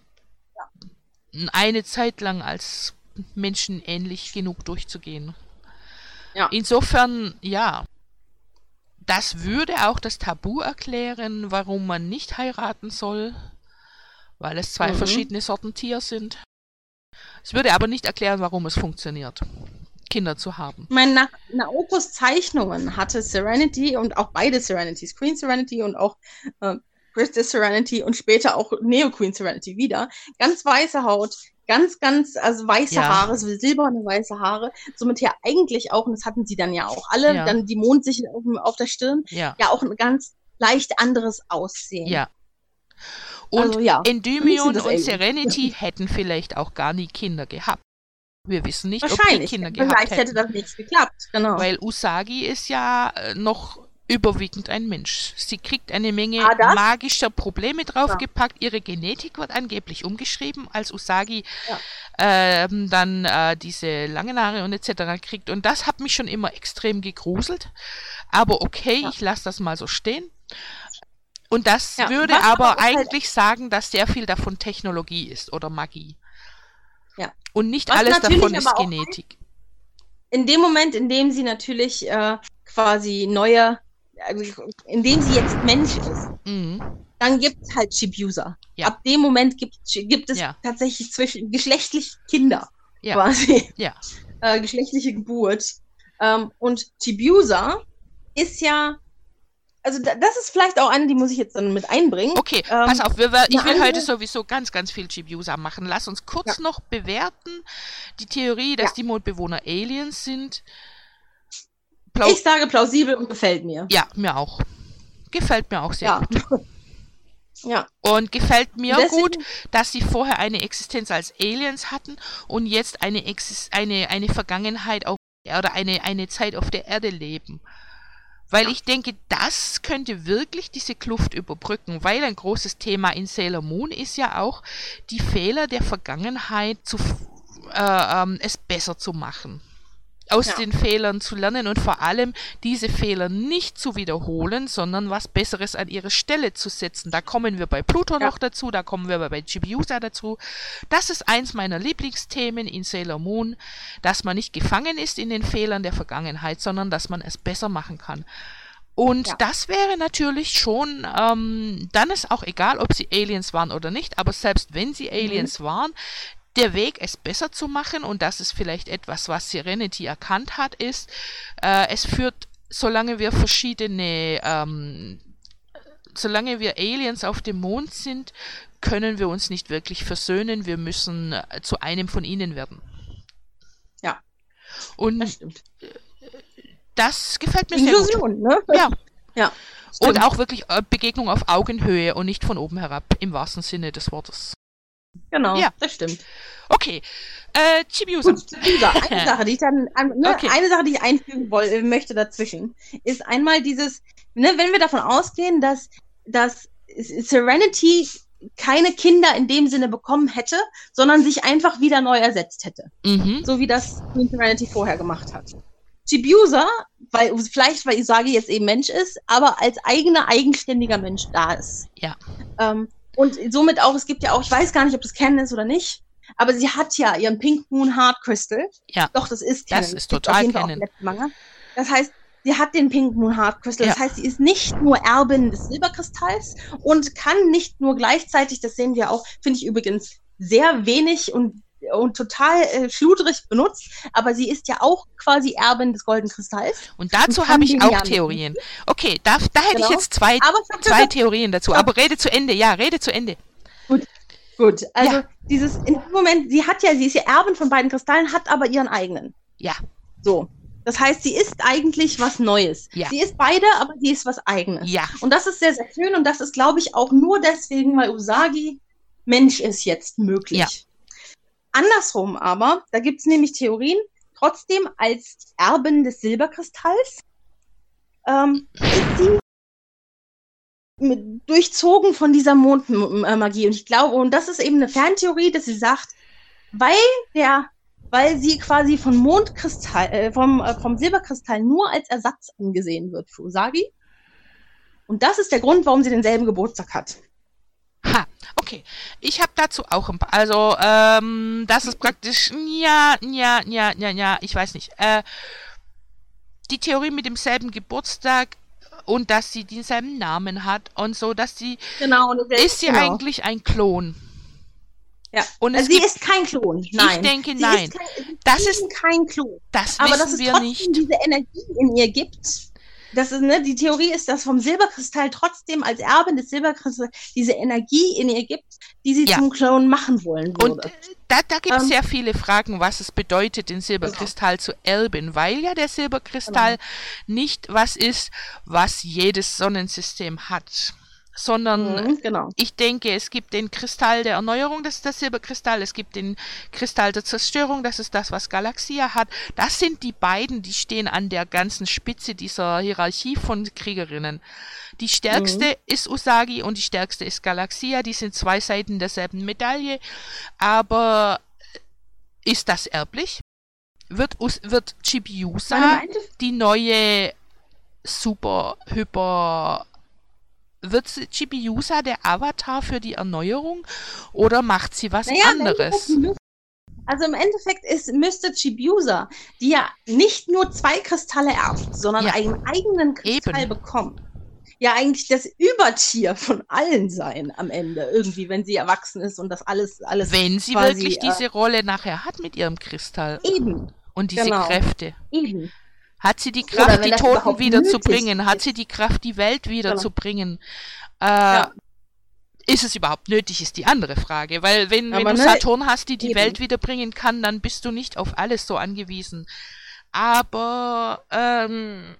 eine Zeit lang als menschenähnlich genug durchzugehen. Ja. Insofern, ja. Das würde auch das Tabu erklären, warum man nicht heiraten soll, weil es zwei Mhm. verschiedene Sorten Tier sind. Es würde aber nicht erklären, warum es funktioniert, Kinder zu haben. Ich meine, nach Naokos Zeichnungen hatte Serenity und auch beide Serenities, Queen Serenity und auch äh, Princess Serenity und später auch Neo Queen Serenity wieder, ganz weiße Haut, ganz, ganz, also weiße Ja. Haare, so silberne weiße Haare, somit ja eigentlich auch, und das hatten sie dann ja auch alle, Ja. dann die Mondsichel auf, dem- auf der Stirn, Ja, ja auch ein ganz leicht anderes Aussehen. ja. Und Also, ja. Für mich Endymion sind das und Aliens. Serenity hätten vielleicht auch gar nie Kinder gehabt. Wir wissen nicht, ob die Wahrscheinlich. Kinder Vielleicht gehabt hätte hätten. das nicht geklappt, genau. Weil Usagi ist ja äh, noch überwiegend ein Mensch. Sie kriegt eine Menge Ah, das? magischer Probleme draufgepackt. Ihre Genetik wird angeblich umgeschrieben, als Usagi Ja. ähm, dann äh, diese langen Haare und et cetera kriegt. Und das hat mich schon immer extrem gegruselt. Aber okay, Ja. ich lasse das mal so stehen. Und das Ja, würde was aber aber halt- eigentlich sagen, dass sehr viel davon Technologie ist oder Magie. Ja. Und nicht Was alles natürlich davon ist aber auch Genetik. In dem Moment, in dem sie natürlich äh, quasi neue, also in dem sie jetzt Mensch ist, Mhm. dann gibt es halt Chibiusa. Ja. Ab dem Moment gibt, gibt es Ja. tatsächlich zwischen geschlechtlich Kinder Ja. quasi. Ja. Äh, geschlechtliche Geburt. Ähm, und Chibiusa ist ja, also da, das ist vielleicht auch eine, die muss ich jetzt dann mit einbringen. Okay, Ähm, pass auf, wir, wir, ich eine will andere- heute sowieso ganz, ganz viel Chibiusa machen. Lass uns kurz Ja. noch bewerten die Theorie, dass Ja. die Mondbewohner Aliens sind. Plau Ich sage plausibel und gefällt mir. ja, mir auch. Gefällt mir auch sehr Ja. gut. Ja. Und gefällt mir Deswegen- gut, dass sie vorher eine Existenz als Aliens hatten und jetzt eine, Exis eine, eine Vergangenheit auf oder eine, eine Zeit auf der Erde leben. Weil ich denke, das könnte wirklich diese Kluft überbrücken, weil ein großes Thema in Sailor Moon ist ja auch, die Fehler der Vergangenheit zu, äh, ähm, es besser zu machen. Aus Ja. den Fehlern zu lernen und vor allem diese Fehler nicht zu wiederholen, sondern was Besseres an ihre Stelle zu setzen. Da kommen wir bei Pluto Ja. noch dazu, da kommen wir bei Chibiusa dazu. Das ist eins meiner Lieblingsthemen in Sailor Moon, dass man nicht gefangen ist in den Fehlern der Vergangenheit, sondern dass man es besser machen kann. Und Ja. das wäre natürlich schon, ähm, dann ist auch egal, ob sie Aliens waren oder nicht, aber selbst wenn sie Aliens waren, der Weg, es besser zu machen, und das ist vielleicht etwas, was Serenity erkannt hat, ist, äh, es führt, solange wir verschiedene, ähm, solange wir Aliens auf dem Mond sind, können wir uns nicht wirklich versöhnen, wir müssen äh, zu einem von ihnen werden. Ja. Und Das stimmt. das gefällt mir sehr gut. Inklusion, ne? Ja. Ja. Und Stimmt. auch wirklich äh, Begegnung auf Augenhöhe und nicht von oben herab, im wahrsten Sinne des Wortes. Genau, Ja. das stimmt. Okay, äh, Chibiusa. Gut, Lisa, eine Sache, die ich dann, an- ne, Okay. eine Sache, die ich einfügen woll, äh, möchte dazwischen, ist einmal dieses, ne, wenn wir davon ausgehen, dass, dass Serenity keine Kinder in dem Sinne bekommen hätte, sondern sich einfach wieder neu ersetzt hätte. Mhm. So wie das Queen Serenity vorher gemacht hat. Chibiusa, weil, vielleicht weil Usagi jetzt eben Mensch ist, aber als eigener, eigenständiger Mensch da ist. Ja. Ähm, und somit auch, es gibt ja auch, ich weiß gar nicht, ob das Canon ist oder nicht, aber sie hat ja ihren Pink Moon Heart Crystal. Ja. Doch, das ist Das Canon. ist Gibt total auf jeden Fall auch Canon. im letzten Manga. Das heißt, sie hat den Pink Moon Heart Crystal. Das Ja. heißt, sie ist nicht nur Erbin des Silberkristalls und kann nicht nur gleichzeitig, das sehen wir auch, finde ich übrigens sehr wenig und, und total äh, schludrig benutzt, aber sie ist ja auch quasi Erbin des Golden Kristalls. Und dazu Und habe kann ich den auch ja- Theorien. Okay, da, da hätte Genau. ich jetzt zwei, Aber zwei Theorien dazu. Stopp. Aber rede zu Ende. Ja, rede zu Ende. Gut, also Ja. dieses, in dem Moment, sie hat ja, sie ist ja Erbin von beiden Kristallen, hat aber ihren eigenen. Ja. So. Das heißt, sie ist eigentlich was Neues. Ja. Sie ist beide, aber sie ist was Eigenes. Ja. Und das ist sehr, sehr schön und das ist, glaube ich, auch nur deswegen, weil Usagi Mensch ist jetzt möglich. Ja. Andersrum aber, da gibt es nämlich Theorien, trotzdem als Erbin des Silberkristalls ähm, ist sie mit, durchzogen von dieser Mondmagie. Und ich glaube, und das ist eben eine Ferntheorie, dass sie sagt, weil der, weil sie quasi von Mondkristall, äh, vom, äh, vom Silberkristall nur als Ersatz angesehen wird für Usagi. Und das ist der Grund, warum sie denselben Geburtstag hat. Ha, okay. Ich habe dazu auch ein paar. Also, ähm, das ist praktisch, ja, ja, ja, ja, ja, ich weiß nicht. Äh, die Theorie mit demselben Geburtstag und dass sie denselben Namen hat und so, dass sie, Genau. Und ist sie genau. eigentlich ein Klon? Ja. Und Also es sie gibt, ist kein Klon. Nein. denke, sie nein. Ist kein, Das sie ist- kein Klon. das Aber wissen dass es wir trotzdem nicht. diese Energie in ihr gibt. Das ist, ne, die Theorie ist, dass vom Silberkristall trotzdem als Erbin des Silberkristalls diese Energie in ihr gibt, die sie Ja. zum Klon machen wollen würde. Und äh, da, da gibt es Ähm, sehr viele Fragen, was es bedeutet, den Silberkristall zu erben, weil ja der Silberkristall Genau. nicht was ist, was jedes Sonnensystem hat. sondern Mhm, genau. ich denke, es gibt den Kristall der Erneuerung, das ist der Silberkristall, es gibt den Kristall der Zerstörung, das ist das, was Galaxia hat. Das sind die beiden, die stehen an der ganzen Spitze dieser Hierarchie von Kriegerinnen. Die stärkste Mhm. ist Usagi und die stärkste ist Galaxia, die sind zwei Seiten derselben Medaille, aber ist das erblich? Wird, Us wird Chibiusa Meine Meinte- die neue super, hyper... Wird sie- Chibiusa der Avatar für die Erneuerung oder macht sie was Naja, im anderes? Endeffekt müsste- Also im Endeffekt ist, müsste Chibiusa, die ja nicht nur zwei Kristalle erbt, sondern Ja. einen eigenen Kristall Eben. bekommt, ja eigentlich das Übertier von allen sein am Ende, irgendwie, wenn sie erwachsen ist und das alles, alles Wenn sie quasi, wirklich äh, diese Rolle nachher hat mit ihrem Kristall eben, und diese genau. Kräfte. eben. Hat sie die Oder Kraft, wenn die das Toten überhaupt wiederzubringen? nötig Hat ist. sie die Kraft, die Welt wiederzubringen? Äh, Ja. Ist es überhaupt nötig, ist die andere Frage. Weil wenn, wenn Aber du ne, Saturn hast, die die eben. Welt wiederbringen kann, dann bist du nicht auf alles so angewiesen. Aber, ähm,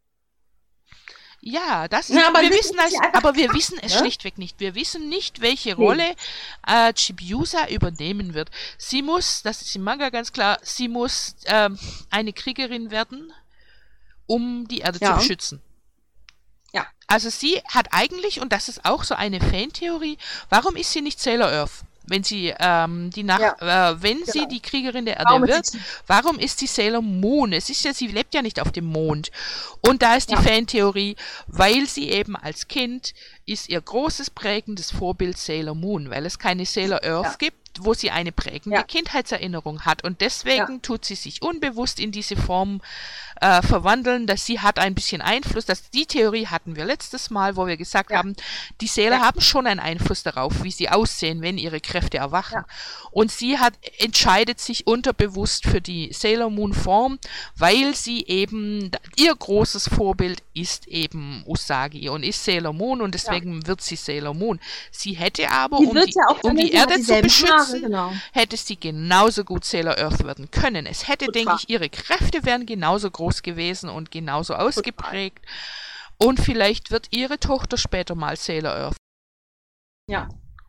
ja, das ist, Na, aber wir das wissen ist es, ja einfach aber wir wissen es ne? schlichtweg nicht. Wir wissen nicht, welche Nee. Rolle äh, Chibiusa übernehmen wird. Sie muss, das ist im Manga ganz klar, sie muss ähm, eine Kriegerin werden, um die Erde Ja. zu beschützen. Ja. Also sie hat eigentlich, und das ist auch so eine Fantheorie, warum ist sie nicht Sailor Earth? Wenn sie die die nach, äh, wenn sie Genau. die Kriegerin der Warum Erde ist wird, sie- warum ist sie Sailor Moon? Es ist ja, sie lebt ja nicht auf dem Mond. Und da ist die Ja. Fantheorie, weil sie eben als Kind ist ihr großes prägendes Vorbild Sailor Moon, weil es keine Sailor Earth Ja. gibt, wo sie eine prägende Ja. Kindheitserinnerung hat. Und deswegen tut sie sich unbewusst in diese Form äh, verwandeln, dass sie hat ein bisschen Einfluss. Das, die Theorie hatten wir letztes Mal, wo wir gesagt Ja. haben, die Sailor Ja. haben schon einen Einfluss darauf, wie sie aussehen, wenn ihre Kräfte erwachen. Ja. Und sie hat entscheidet sich unterbewusst für die Sailor Moon Form, weil sie eben, ihr großes Vorbild ist eben Usagi und ist Sailor Moon und deswegen wird sie Sailor Moon. Sie hätte aber, Die um wird die, ja auch um die sie hat Erde zu dieselben beschützen, Haare, genau. hätte sie genauso gut Sailor Earth werden können. Es hätte, Total. denke ich, ihre Kräfte wären genauso groß gewesen und genauso ausgeprägt. Und vielleicht wird ihre Tochter später mal Sailor Earth. Ja.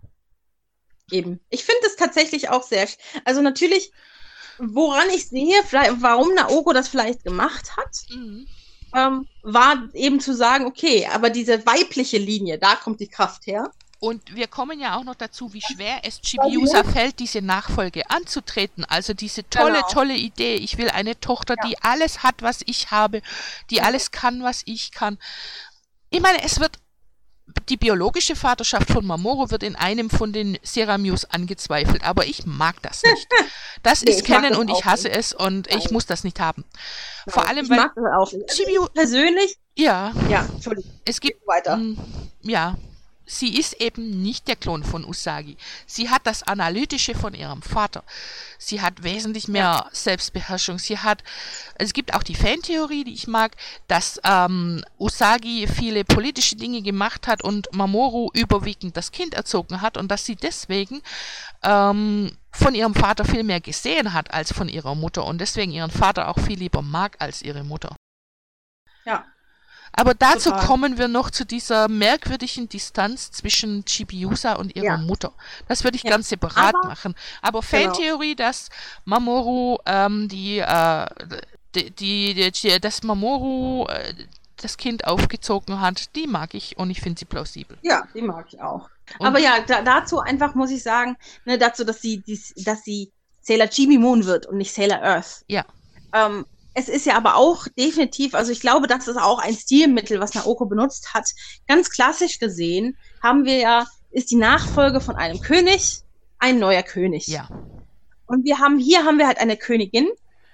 Eben. Ich finde es tatsächlich auch sehr, sch- also natürlich, woran ich sehe, vielleicht, warum Naoko das vielleicht gemacht hat, Mhm. ähm, war eben zu sagen, okay, aber diese weibliche Linie, da kommt die Kraft her. Und wir kommen ja auch noch dazu, wie schwer es Chibiusa fällt, diese Nachfolge anzutreten. Also diese tolle, Genau. tolle Idee. Ich will eine Tochter, Ja. die alles hat, was ich habe, die Ja. alles kann, was ich kann. Ich meine, es wird die biologische Vaterschaft von Mamoru wird in einem von den Seramews angezweifelt, aber ich mag das nicht. Das Nee, ist ich mag kennen das und ich auch hasse nicht. es und ich Nein. muss das nicht haben. Vor allem, ich weil mag das auch nicht. Also Chibiu- ich persönlich, ja, ja, Entschuldigung, es gibt weiter. Mm, ja, sie ist eben nicht der Klon von Usagi. Sie hat das Analytische von ihrem Vater. Sie hat wesentlich mehr Selbstbeherrschung. Sie hat, es gibt auch die Fantheorie, die ich mag, dass ähm, Usagi viele politische Dinge gemacht hat und Mamoru überwiegend das Kind erzogen hat und dass sie deswegen ähm, von ihrem Vater viel mehr gesehen hat als von ihrer Mutter und deswegen ihren Vater auch viel lieber mag als ihre Mutter. Ja. Aber dazu Total. kommen wir noch zu dieser merkwürdigen Distanz zwischen Chibiusa und ihrer Ja. Mutter. Das würde ich Ja. ganz separat Aber- machen. Aber Genau. Fantheorie, dass Mamoru ähm, die, äh, die, die, die, dass Mamoru äh, das Kind aufgezogen hat, die mag ich und ich finde sie plausibel. Ja, die mag ich auch. Und- Aber ja, da, dazu einfach muss ich sagen, ne, dazu, dass sie, dies, dass sie Sailor Chibi Moon wird und nicht Sailor Earth. Ja. Ähm, es ist ja aber auch definitiv, also ich glaube, das ist auch ein Stilmittel, was Naoko benutzt hat. Ganz klassisch gesehen haben wir ja, ist die Nachfolge von einem König ein neuer König. Ja. Und wir haben, hier haben wir halt eine Königin.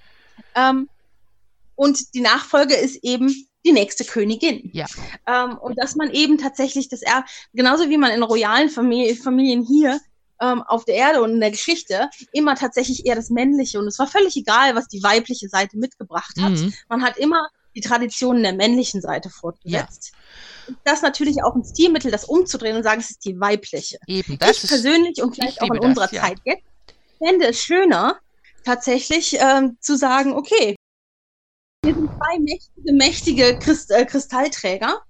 Ähm, und die Nachfolge ist eben die nächste Königin. Ja. Ähm, und dass man eben tatsächlich das Erbe, genauso wie man in royalen Familie, Familien hier ähm, auf der Erde und in der Geschichte immer tatsächlich eher das Männliche. Und es war völlig egal, was die weibliche Seite mitgebracht hat. Mhm. Man hat immer die Traditionen der männlichen Seite fortgesetzt. Und das natürlich auch ein Stilmittel, das umzudrehen und sagen, es ist die weibliche. Eben, das Ich ist. persönlich und vielleicht ich auch in liebe unserer das, ja. Zeit jetzt fände es schöner, tatsächlich ähm, zu sagen, okay, hier sind zwei mächtige, mächtige Christ, äh, Kristallträger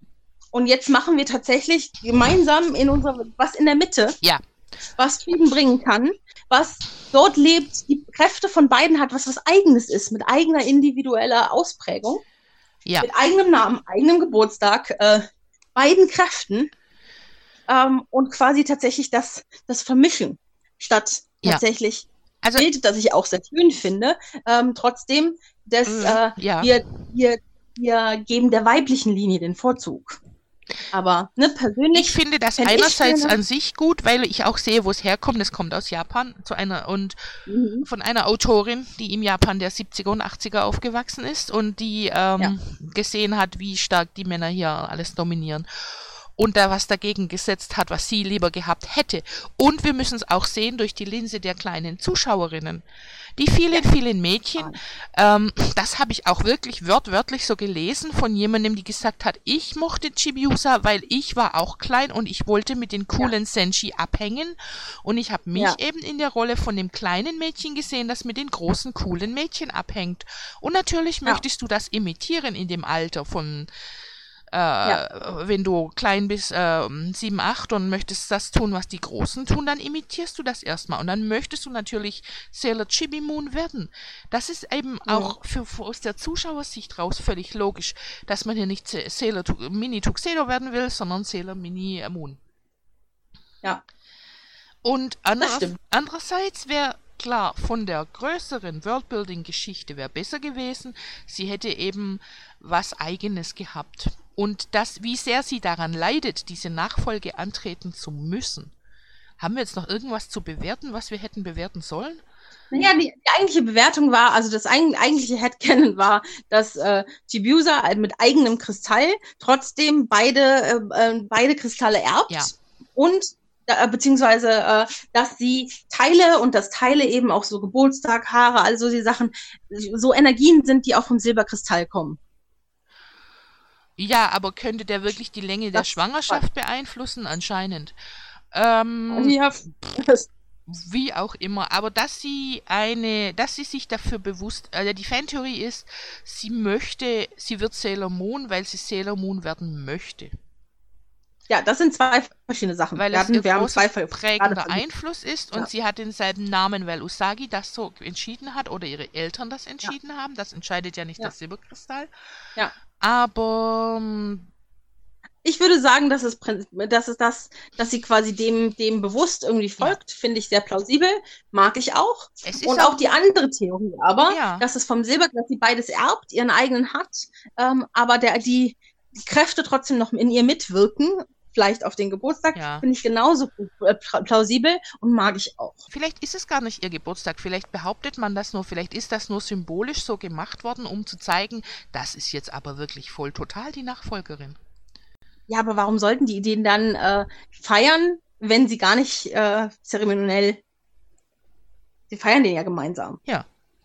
Und jetzt machen wir tatsächlich gemeinsam in unserer, was in der Mitte, Ja. was Frieden bringen kann, was dort lebt, die Kräfte von beiden hat, was was Eigenes ist, mit eigener individueller Ausprägung, Ja. mit eigenem Namen, eigenem Geburtstag, äh, beiden Kräften ähm, und quasi tatsächlich das, das Vermischen statt Ja. tatsächlich Also, Bild, das ich auch sehr schön finde, ähm, trotzdem, dass Mhm, äh, ja. wir, wir, wir geben der weiblichen Linie den Vorzug. Aber ne, persönlich ich finde das fänd ich einerseits schöner- an sich gut, weil ich auch sehe, wo es herkommt. Es kommt aus Japan zu einer und Mhm. von einer Autorin, die im Japan der siebziger und achtziger aufgewachsen ist und die ähm, gesehen hat, wie stark die Männer hier alles dominieren. Und da was dagegen gesetzt hat, was sie lieber gehabt hätte. Und wir müssen es auch sehen durch die Linse der kleinen Zuschauerinnen. Die vielen, vielen Mädchen, ähm, das habe ich auch wirklich wörtwörtlich so gelesen von jemandem, die gesagt hat, ich mochte Chibiusa, weil ich war auch klein und ich wollte mit den coolen Senshi abhängen. Und ich habe mich Ja. eben in der Rolle von dem kleinen Mädchen gesehen, das mit den großen, coolen Mädchen abhängt. Und natürlich Ja. möchtest du das imitieren in dem Alter von äh, Ja. wenn du klein bist, äh, sieben, acht und möchtest das tun, was die Großen tun, dann imitierst du das erstmal. Und dann möchtest du natürlich Sailor Chibi Moon werden. Das ist eben auch für, für aus der Zuschauersicht raus völlig logisch, dass man hier nicht Sa- Sailor Tu- Mini Tuxedo werden will, sondern Sailor Mini Moon. Ja. Und anderer, stimmt. andererseits wäre klar, von der größeren Worldbuilding-Geschichte wäre besser gewesen, sie hätte eben was Eigenes gehabt. Und das, wie sehr sie daran leidet, diese Nachfolge antreten zu müssen. Haben wir jetzt noch irgendwas zu bewerten, was wir hätten bewerten sollen? Naja, die, die eigentliche Bewertung war, also das eig eigentliche Headcanon war, dass äh, Chibiusa mit eigenem Kristall trotzdem beide, äh, äh, beide Kristalle erbt Ja. und äh, beziehungsweise, äh, dass sie Teile und dass Teile eben auch so Geburtstag, Haare, also die Sachen, so Energien sind, die auch vom Silberkristall kommen. Ja, aber könnte der wirklich die Länge der Das- Schwangerschaft beeinflussen? Anscheinend. Ähm, Ja, das, Wie auch immer, aber dass sie eine, dass sie sich dafür bewusst, also die Fantheorie ist, sie möchte, sie wird Sailor Moon, weil sie Sailor Moon werden möchte. ja, das sind zwei verschiedene Sachen. Weil wir es hatten, ihr wir haben großer zwei ver- prägender gerade- Einfluss ist und Ja. sie hat denselben Namen, weil Usagi das so entschieden hat oder ihre Eltern das entschieden haben. Das entscheidet ja nicht Ja. das Silberkristall. Ja. Aber ähm, Ich würde sagen, dass es, prin- dass es das, dass sie quasi dem, dem bewusst irgendwie folgt, finde ich sehr plausibel, mag ich auch. es ist Und auch die andere Theorie, aber, Ja. dass es vom Silber, dass sie beides erbt, ihren eigenen hat, ähm, aber der, die, die Kräfte trotzdem noch in ihr mitwirken, vielleicht auf den Geburtstag, Ja. finde ich genauso äh, pla- plausibel und mag ich auch. Vielleicht ist es gar nicht ihr Geburtstag, vielleicht behauptet man das nur, vielleicht ist das nur symbolisch so gemacht worden, um zu zeigen, das ist jetzt aber wirklich voll total die Nachfolgerin. Ja, aber warum sollten die den dann äh, feiern, wenn sie gar nicht äh, zeremoniell, sie feiern den ja gemeinsam. Ja.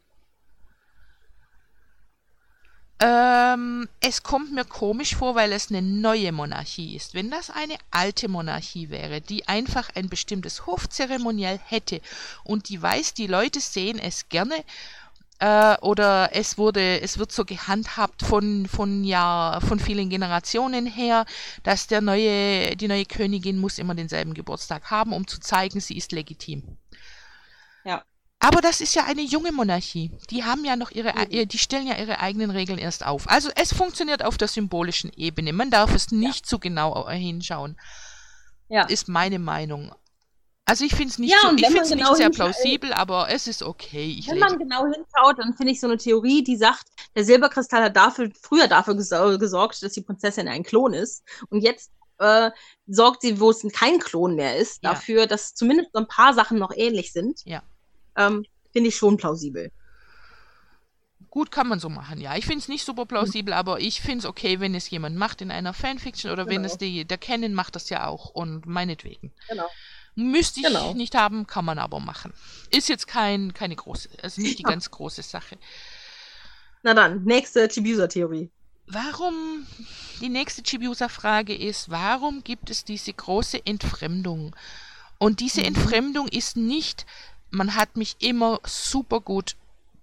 Ähm, es kommt mir komisch vor, weil es eine neue Monarchie ist. Wenn das eine alte Monarchie wäre, die einfach ein bestimmtes Hofzeremoniell hätte und die weiß, die Leute sehen es gerne, äh, oder es wurde, es wird so gehandhabt von, von, ja, von vielen Generationen her, dass der neue, die neue Königin muss immer denselben Geburtstag haben, um zu zeigen, sie ist legitim. Ja. Aber das ist ja eine junge Monarchie. Die haben ja noch ihre, Mhm. ihr- die stellen ja ihre eigenen Regeln erst auf. Also es funktioniert auf der symbolischen Ebene. Man darf es nicht zu genau hinschauen. Ja. Ist meine Meinung. Also ich finde es nicht, Ja, so, und ich wenn man find's nicht genau sehr hinschaut- plausibel, aber es ist okay. Ich Wenn lebe. man genau hinschaut, dann finde ich so eine Theorie, die sagt, der Silberkristall hat dafür, früher dafür gesor- gesorgt, dass die Prinzessin ein Klon ist. Und jetzt äh, sorgt sie, wo es kein Klon mehr ist, Ja. dafür, dass zumindest so ein paar Sachen noch ähnlich sind. Ja. Ähm, finde ich schon plausibel. Gut, kann man so machen, ja. Ich finde es nicht super plausibel, aber ich finde es okay, wenn es jemand macht in einer Fanfiction oder wenn Genau. es die, der Canon macht das ja auch und meinetwegen. Genau. Müsste ich Genau. nicht haben, kann man aber machen. Ist jetzt kein, keine große, also nicht die Ja. ganz große Sache. Na dann, nächste Chibiusa-Theorie. Warum, die nächste Chibiusa-Frage ist, warum gibt es diese große Entfremdung? Und diese Mhm. Entfremdung ist nicht, man hat mich immer super gut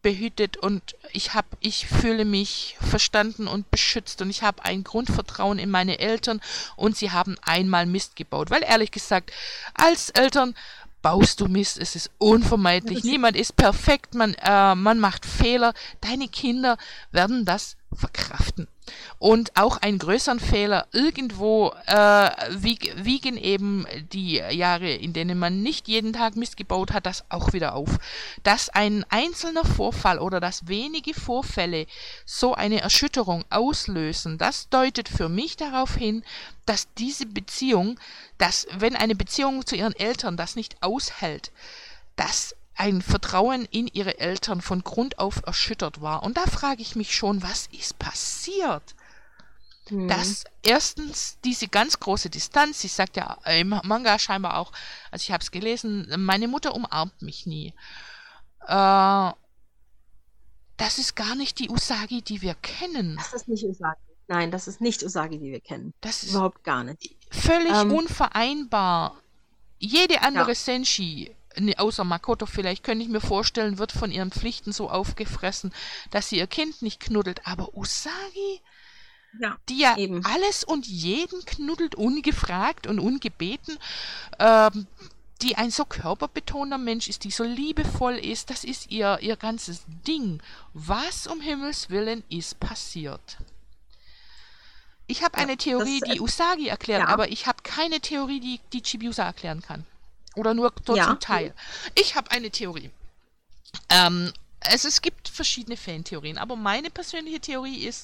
behütet und ich hab, ich fühle mich verstanden und beschützt und ich habe ein Grundvertrauen in meine Eltern und sie haben einmal Mist gebaut. Weil ehrlich gesagt, als Eltern baust du Mist, es ist unvermeidlich. Niemand ist perfekt, man, äh, man macht Fehler. Deine Kinder werden das verkraften. Und auch einen größeren Fehler irgendwo äh, wieg, wiegen eben die Jahre, in denen man nicht jeden Tag Mist gebaut hat, das auch wieder auf. Dass ein einzelner Vorfall oder dass wenige Vorfälle so eine Erschütterung auslösen, das deutet für mich darauf hin, dass diese Beziehung, dass wenn eine Beziehung zu ihren Eltern das nicht aushält, dass ein Vertrauen in ihre Eltern von Grund auf erschüttert war. Und da frage ich mich schon, was ist passiert? Hm. Dass erstens diese ganz große Distanz, sie sagt ja im Manga scheinbar auch, also ich habe es gelesen, meine Mutter umarmt mich nie. Äh, das ist gar nicht die Usagi, die wir kennen. Das ist nicht Usagi. Nein, das ist nicht Usagi, die wir kennen. Das ist überhaupt gar nicht. Völlig ähm, unvereinbar. Jede andere ja. Senshi, ne, außer Makoto vielleicht, könnte ich mir vorstellen, wird von ihren Pflichten so aufgefressen, dass sie ihr Kind nicht knuddelt. Aber Usagi, ja, die ja eben. alles und jeden knuddelt, ungefragt und ungebeten, ähm, die ein so körperbetonter Mensch ist, die so liebevoll ist, das ist ihr, ihr ganzes Ding. Was um Himmels Willen ist passiert? Ich habe ja, eine Theorie, das, die Usagi erklärt, ja. aber ich habe keine Theorie, die, die Chibiusa erklären kann. Oder nur so ja. zum Teil. Ich habe eine Theorie. Ähm, es, es gibt verschiedene Fantheorien, aber meine persönliche Theorie ist,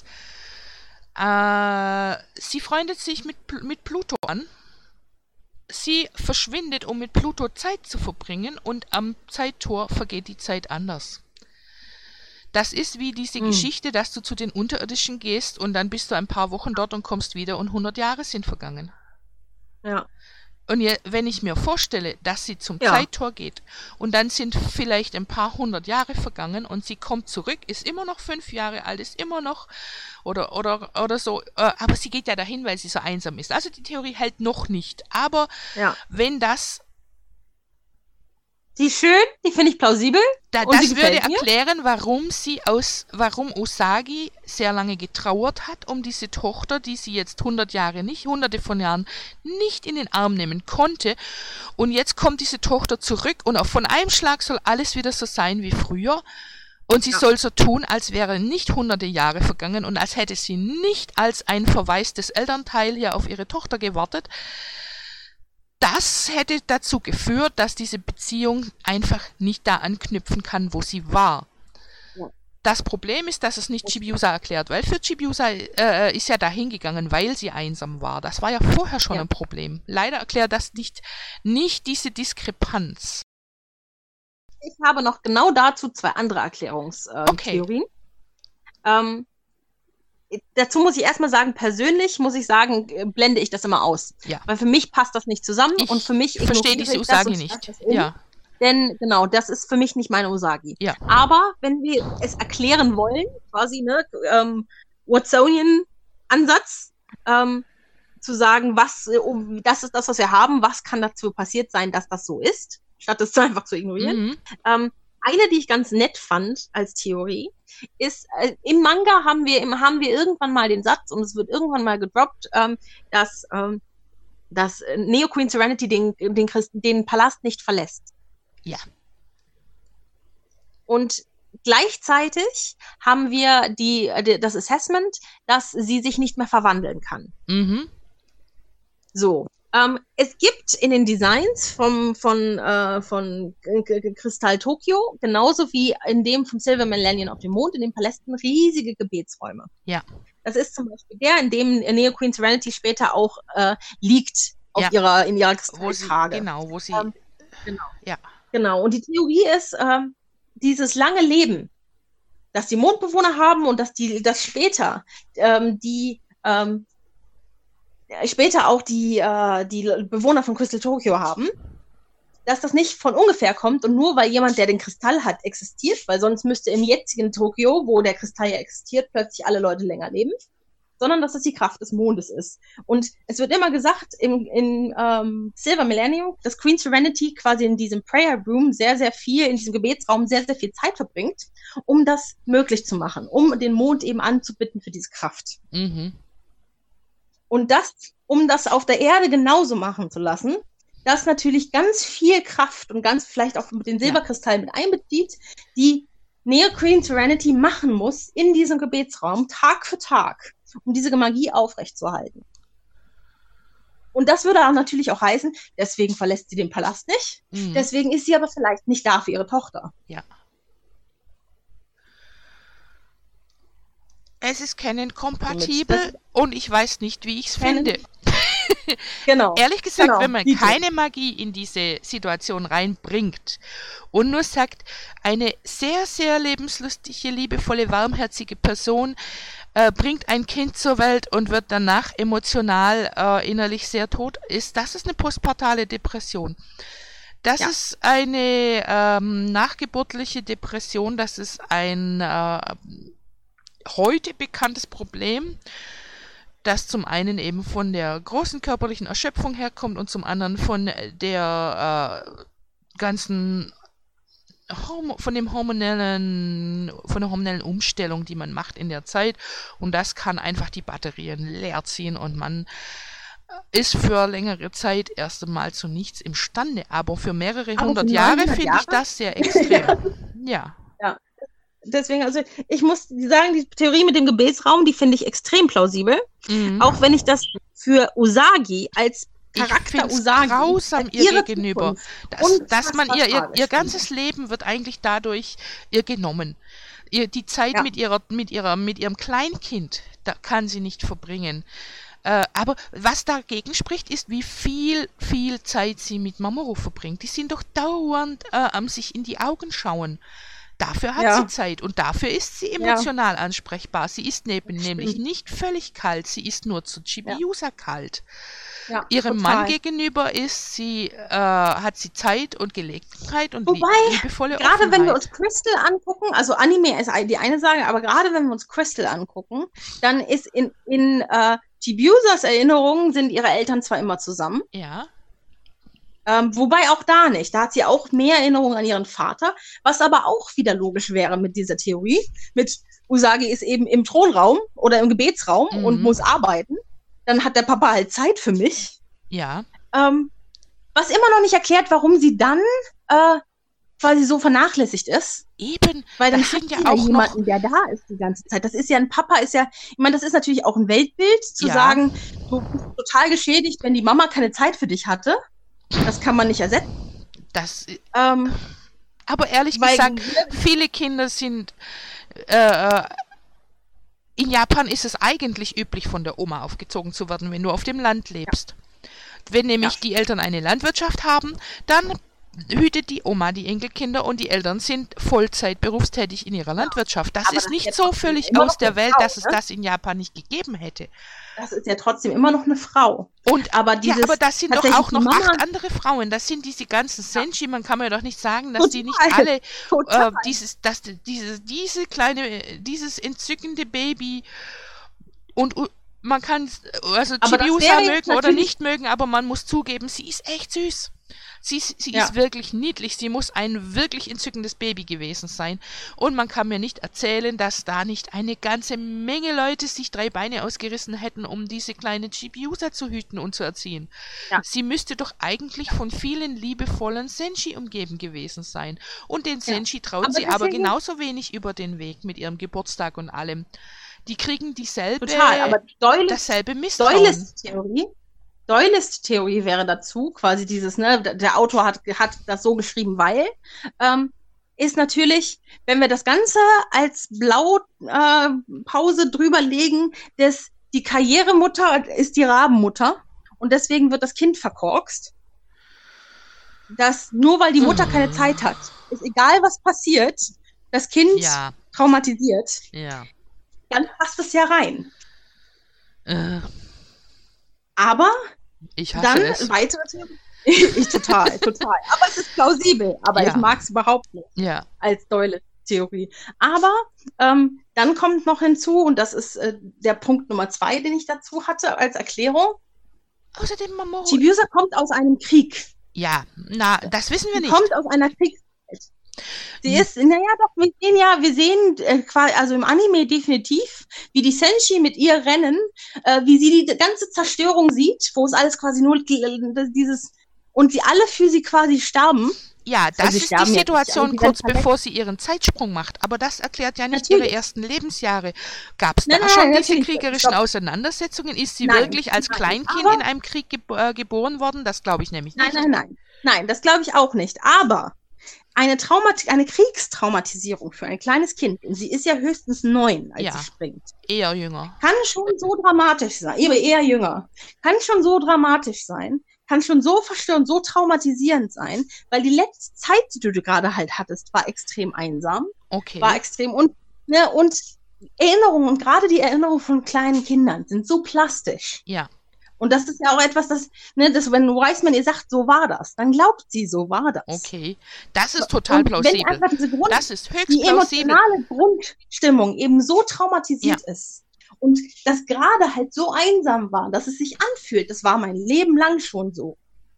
äh, sie freundet sich mit, mit Pluto an. Sie verschwindet, um mit Pluto Zeit zu verbringen und am Zeittor vergeht die Zeit anders. Das ist wie diese hm. Geschichte, dass du zu den Unterirdischen gehst und dann bist du ein paar Wochen dort und kommst wieder und hundert Jahre sind vergangen. Ja. Und je, wenn ich mir vorstelle, dass sie zum ja. Zeittor geht und dann sind vielleicht ein paar hundert Jahre vergangen und sie kommt zurück, ist immer noch fünf Jahre alt, ist immer noch oder oder oder so, äh, aber sie geht ja dahin, weil sie so einsam ist. Also die Theorie hält noch nicht. Aber ja. wenn das Die ist schön, die finde ich plausibel. Da, das würde erklären, warum sie aus, warum Usagi sehr lange getrauert hat um diese Tochter, die sie jetzt hundert Jahre nicht, hunderte von Jahren nicht in den Arm nehmen konnte. Und jetzt kommt diese Tochter zurück und auf von einem Schlag soll alles wieder so sein wie früher. Und sie ja. soll so tun, als wäre nicht hunderte Jahre vergangen und als hätte sie nicht als ein verwaistes Elternteil hier auf ihre Tochter gewartet. Das hätte dazu geführt, dass diese Beziehung einfach nicht da anknüpfen kann, wo sie war. Ja. Das Problem ist, dass es nicht Chibiusa erklärt, weil für Chibiusa äh, ist ja da hingegangen, weil sie einsam war. Das war ja vorher schon ja. ein Problem. Leider erklärt das nicht, nicht diese Diskrepanz. Ich habe noch genau dazu zwei andere Erklärungstheorien. Äh, okay. Ähm, Dazu muss ich erstmal sagen, persönlich muss ich sagen, blende ich das immer aus. Ja. Weil für mich passt das nicht zusammen ich und für mich verstehe diese Usagi nicht. Ja. Denn genau, das ist für mich nicht meine Usagi. Ja. Aber wenn wir es erklären wollen, quasi, ne, ähm, Watsonian-Ansatz, ähm, zu sagen, was, um, das ist das, was wir haben, was kann dazu passiert sein, dass das so ist, statt es einfach zu ignorieren. Mhm. Ähm, Eine, die ich ganz nett fand als Theorie, ist, äh, im Manga haben wir, im, haben wir irgendwann mal den Satz, und es wird irgendwann mal gedroppt, ähm, dass, ähm, dass Neo Queen Serenity den, den, Christ, den Palast nicht verlässt. Ja. Und gleichzeitig haben wir die, die, das Assessment, dass sie sich nicht mehr verwandeln kann. Mhm. So. Ähm, es gibt in den Designs vom, von, äh, von Kristall Tokyo, genauso wie in dem vom Silver Millennium auf dem Mond, in den Palästen riesige Gebetsräume. Ja. Das ist zum Beispiel der, in dem Neo Queen Serenity später auch äh, liegt auf ja. ihrer, in ihrer Kristalltage. Genau, wo sie... Ähm, genau. Ja. Genau. Und die Theorie ist, ähm, dieses lange Leben, dass die Mondbewohner haben und dass die, dass später ähm, die ähm, später auch die, äh, die Bewohner von Crystal Tokyo haben, dass das nicht von ungefähr kommt und nur weil jemand, der den Kristall hat, existiert, weil sonst müsste im jetzigen Tokio, wo der Kristall ja existiert, plötzlich alle Leute länger leben. sondern dass es die Kraft des Mondes ist. Und es wird immer gesagt im, in ähm, Silver Millennium, dass Queen Serenity quasi in diesem Prayer Room sehr, sehr viel, in diesem Gebetsraum sehr, sehr viel Zeit verbringt, um das möglich zu machen, um den Mond eben anzubitten für diese Kraft. Mhm. Und das, um das auf der Erde genauso machen zu lassen, das natürlich ganz viel Kraft und ganz vielleicht auch mit den Silberkristallen mit einbezieht, die Neo Queen Serenity machen muss in diesem Gebetsraum, Tag für Tag, um diese Magie aufrechtzuerhalten. Und das würde auch natürlich auch heißen, deswegen verlässt sie den Palast nicht, mhm. deswegen ist sie aber vielleicht nicht da für ihre Tochter. Ja. Es ist Canon-kompatibel und ich weiß nicht, wie ich es finde. Genau. Ehrlich gesagt, genau. wenn man keine Magie in diese Situation reinbringt und nur sagt, eine sehr, sehr lebenslustige, liebevolle, warmherzige Person äh, bringt ein Kind zur Welt und wird danach emotional, äh, innerlich sehr tot, ist das ist eine postpartale Depression. Das ja. ist eine ähm, nachgeburtliche Depression, das ist ein äh, heute bekanntes Problem, das zum einen eben von der großen körperlichen Erschöpfung herkommt und zum anderen von der äh, ganzen Hormo- von dem hormonellen, von der hormonellen Umstellung, die man macht in der Zeit, und das kann einfach die Batterien leer ziehen und man ist für längere Zeit erst einmal zu nichts imstande, aber für mehrere aber hundert für Jahre neunhundert finde ich das sehr extrem. Ja. Ja. Deswegen, also ich muss sagen, die Theorie mit dem Gebetsraum, die finde ich extrem plausibel. Mhm. Auch wenn ich das für Usagi als Charakter ich Usagi grausam ihr gegenüber, dass, dass man ihr, ihr ihr ganzes Leben wird eigentlich dadurch ihr genommen. Ihr, die Zeit ja. mit ihrer mit ihrer mit ihrem Kleinkind, da kann sie nicht verbringen. Äh, aber was dagegen spricht, ist, wie viel viel Zeit sie mit Mamoru verbringt. Die sind doch dauernd äh, am sich in die Augen schauen. Dafür hat ja. sie Zeit und dafür ist sie emotional ja. ansprechbar. Sie ist neben, nämlich nicht völlig kalt, sie ist nur zu Chibiusa ja. kalt. Ja, Ihrem total. Mann gegenüber ist sie, äh, hat sie Zeit und Gelegenheit und Wobei, liebevolle gerade Offenheit. wenn wir uns Crystal angucken, also Anime ist die eine Sache, aber gerade wenn wir uns Crystal angucken, dann ist in, in äh, Chibiusas Erinnerungen sind ihre Eltern zwar immer zusammen. Ja. Ähm, wobei auch da nicht. Da hat sie auch mehr Erinnerungen an ihren Vater, was aber auch wieder logisch wäre mit dieser Theorie. Mit Usagi ist eben im Thronraum oder im Gebetsraum mhm. und muss arbeiten. Dann hat der Papa halt Zeit für mich. Ja. Ähm, was immer noch nicht erklärt, warum sie dann äh, quasi so vernachlässigt ist. Eben. Weil dann das hat sind sie ja ja auch jemanden, noch der da ist die ganze Zeit. Das ist ja ein Papa, ist ja, ich meine, das ist natürlich auch ein Weltbild, zu ja. sagen, du bist total geschädigt, wenn die Mama keine Zeit für dich hatte. Das kann man nicht ersetzen. Das, ähm, aber ehrlich gesagt, viele Kinder sind äh, in Japan ist es eigentlich üblich, von der Oma aufgezogen zu werden, wenn du auf dem Land lebst. Ja. Wenn nämlich ja. die Eltern eine Landwirtschaft haben, dann hütet die Oma die Enkelkinder und die Eltern sind Vollzeit berufstätig in ihrer Landwirtschaft. Das aber ist das nicht ist so völlig aus der Welt, Frau, dass es ne? das in Japan nicht gegeben hätte. Das ist ja trotzdem immer noch eine Frau. Und aber dieses ja, aber das sind doch auch noch Mama, acht andere Frauen. Das sind diese ganzen Senshi. Man kann mir doch nicht sagen, dass total, die nicht alle äh, dieses, dass diese, diese kleine, dieses entzückende Baby und man kann also Chibiusa mögen oder nicht mögen, aber man muss zugeben, sie ist echt süß. Sie, sie ja. ist wirklich niedlich, sie muss ein wirklich entzückendes Baby gewesen sein. Und man kann mir nicht erzählen, dass da nicht eine ganze Menge Leute sich drei Beine ausgerissen hätten, um diese kleine Chibiusa zu hüten und zu erziehen. Ja. Sie müsste doch eigentlich von vielen liebevollen Senshi umgeben gewesen sein. Und den Senshi traut aber sie aber genauso wenig über den Weg mit ihrem Geburtstag und allem. Die kriegen dieselbe, Total, aber Doyles, dasselbe Misstrauen. Doyles Theorie Doyles Theorie wäre dazu, quasi dieses, ne, der Autor hat, hat das so geschrieben, weil, ähm, ist natürlich, wenn wir das Ganze als Blaupause äh, drüber legen, dass die Karrieremutter ist die Rabenmutter und deswegen wird das Kind verkorkst. Dass nur weil die Mutter keine Zeit hat, ist egal was passiert, das Kind ja. traumatisiert, ja. dann passt es ja rein. Äh. Aber ich hasse dann es. weitere Theorien. ich total, total. Aber es ist plausibel. Aber ja. ich mag es überhaupt nicht ja. als Doyles Theorie. Aber ähm, dann kommt noch hinzu, und das ist äh, der Punkt Nummer zwei, den ich dazu hatte als Erklärung. Außerdem, Mamo. Chibiusa kommt aus einem Krieg. Ja, na, das wissen wir Sie nicht. kommt aus einer Kriegswelt. Sie Hm. ist, naja, doch, wir sehen ja, wir sehen äh, quasi, also im Anime definitiv, wie die Senshi mit ihr rennen, äh, wie sie die ganze Zerstörung sieht, wo es alles quasi nur dieses, und sie alle für sie quasi sterben. Ja, das Also ist die sterben ja Situation nicht, kurz die werden bevor sie ihren Zeitsprung macht. Aber das erklärt ja nicht Natürlich. ihre ersten Lebensjahre. Gab es Nein, da nein, schon nein, diese natürlich. kriegerischen Stopp. Auseinandersetzungen? Ist sie Nein, wirklich als nein, Kleinkind aber- in einem Krieg ge äh, geboren worden? Das glaube ich nämlich Nein, nicht. nein, nein. Nein, das glaube ich auch nicht. Aber eine, Traumat eine Kriegstraumatisierung für ein kleines Kind, und sie ist ja höchstens neun, als Ja. sie springt, Eher jünger. kann schon so dramatisch sein, eher, eher jünger, kann schon so dramatisch sein, kann schon so verstörend, so traumatisierend sein, weil die letzte Zeit, die du gerade halt hattest, war extrem einsam, Okay. war extrem, und, ne, und Erinnerungen, und gerade die Erinnerungen von kleinen Kindern sind so plastisch. Ja. Und das ist ja auch etwas, das, ne, das, wenn Wiseman ihr sagt, so war das, dann glaubt sie, so war das. Okay. Das ist total Und plausibel. wenn einfach diese Grund, Das ist höchst die plausibel. emotionale Grundstimmung eben so traumatisiert ist und das gerade halt so einsam war, dass es sich anfühlt, das war mein Leben lang schon so.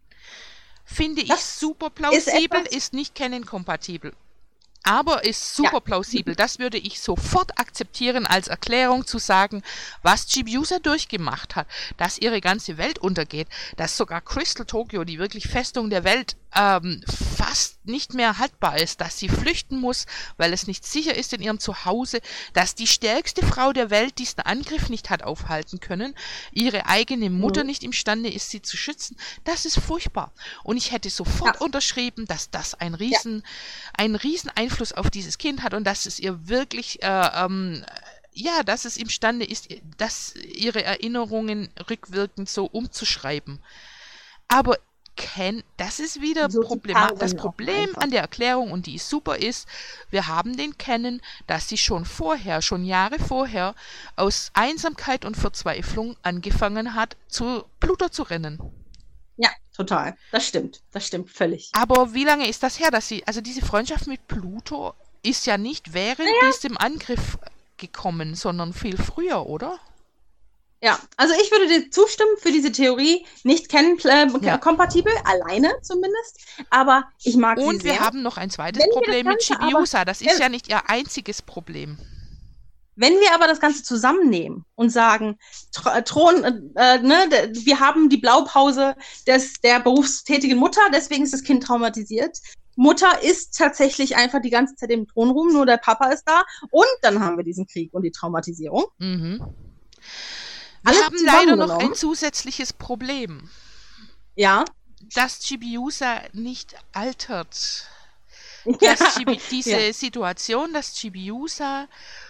Finde ich Das super plausibel, etwas- ist nicht Canon-kompatibel. Aber ist super Ja. plausibel. Das würde ich sofort akzeptieren als Erklärung zu sagen, was Chibiusa durchgemacht hat, dass ihre ganze Welt untergeht, dass sogar Crystal Tokyo, die wirklich Festung der Welt, ähm, fast nicht mehr haltbar ist, dass sie flüchten muss, weil es nicht sicher ist in ihrem Zuhause, dass die stärkste Frau der Welt diesen Angriff nicht hat aufhalten können, ihre eigene Mutter Mhm. nicht imstande ist, sie zu schützen. Das ist furchtbar. Und ich hätte sofort Ja. unterschrieben, dass das ein riesen, einen riesen Einfluss auf dieses Kind hat und dass es ihr wirklich, äh, ähm, ja, dass es imstande ist, dass ihre Erinnerungen rückwirkend so umzuschreiben. Aber Ken, das ist wieder So zu Problem. tarnen Das auch Problem einfach. an der Erklärung, und die ist super, ist, wir haben den Kennen, dass sie schon vorher, schon Jahre vorher, aus Einsamkeit und Verzweiflung angefangen hat, zu Pluto zu rennen. Ja, total. Das stimmt. Das stimmt völlig. Aber wie lange ist das her, dass sie, also diese Freundschaft mit Pluto ist ja nicht während diesem Angriff gekommen, sondern viel früher, oder? Ja, also ich würde dir zustimmen für diese Theorie, nicht kennen, äh, Ja. kompatibel, alleine zumindest, aber ich mag sie Und sehr. wir haben noch ein zweites Wenn wir das Problem mit Ganze Chibiusa. Das ist Ja. ja nicht ihr einziges Problem. Wenn wir aber das Ganze zusammennehmen und sagen, Tr Thron, äh, ne, d- wir haben die Blaupause des, der berufstätigen Mutter, deswegen ist das Kind traumatisiert. Mutter ist tatsächlich einfach die ganze Zeit im Thronraum, nur der Papa ist da. Und dann haben wir diesen Krieg und die Traumatisierung. Mhm. Wir Alles haben leider noch zusammengenommen. ein zusätzliches Problem, Ja. dass Chibiusa nicht altert. Ja. Dass Chibi diese Ja. Situation, dass Chibiusa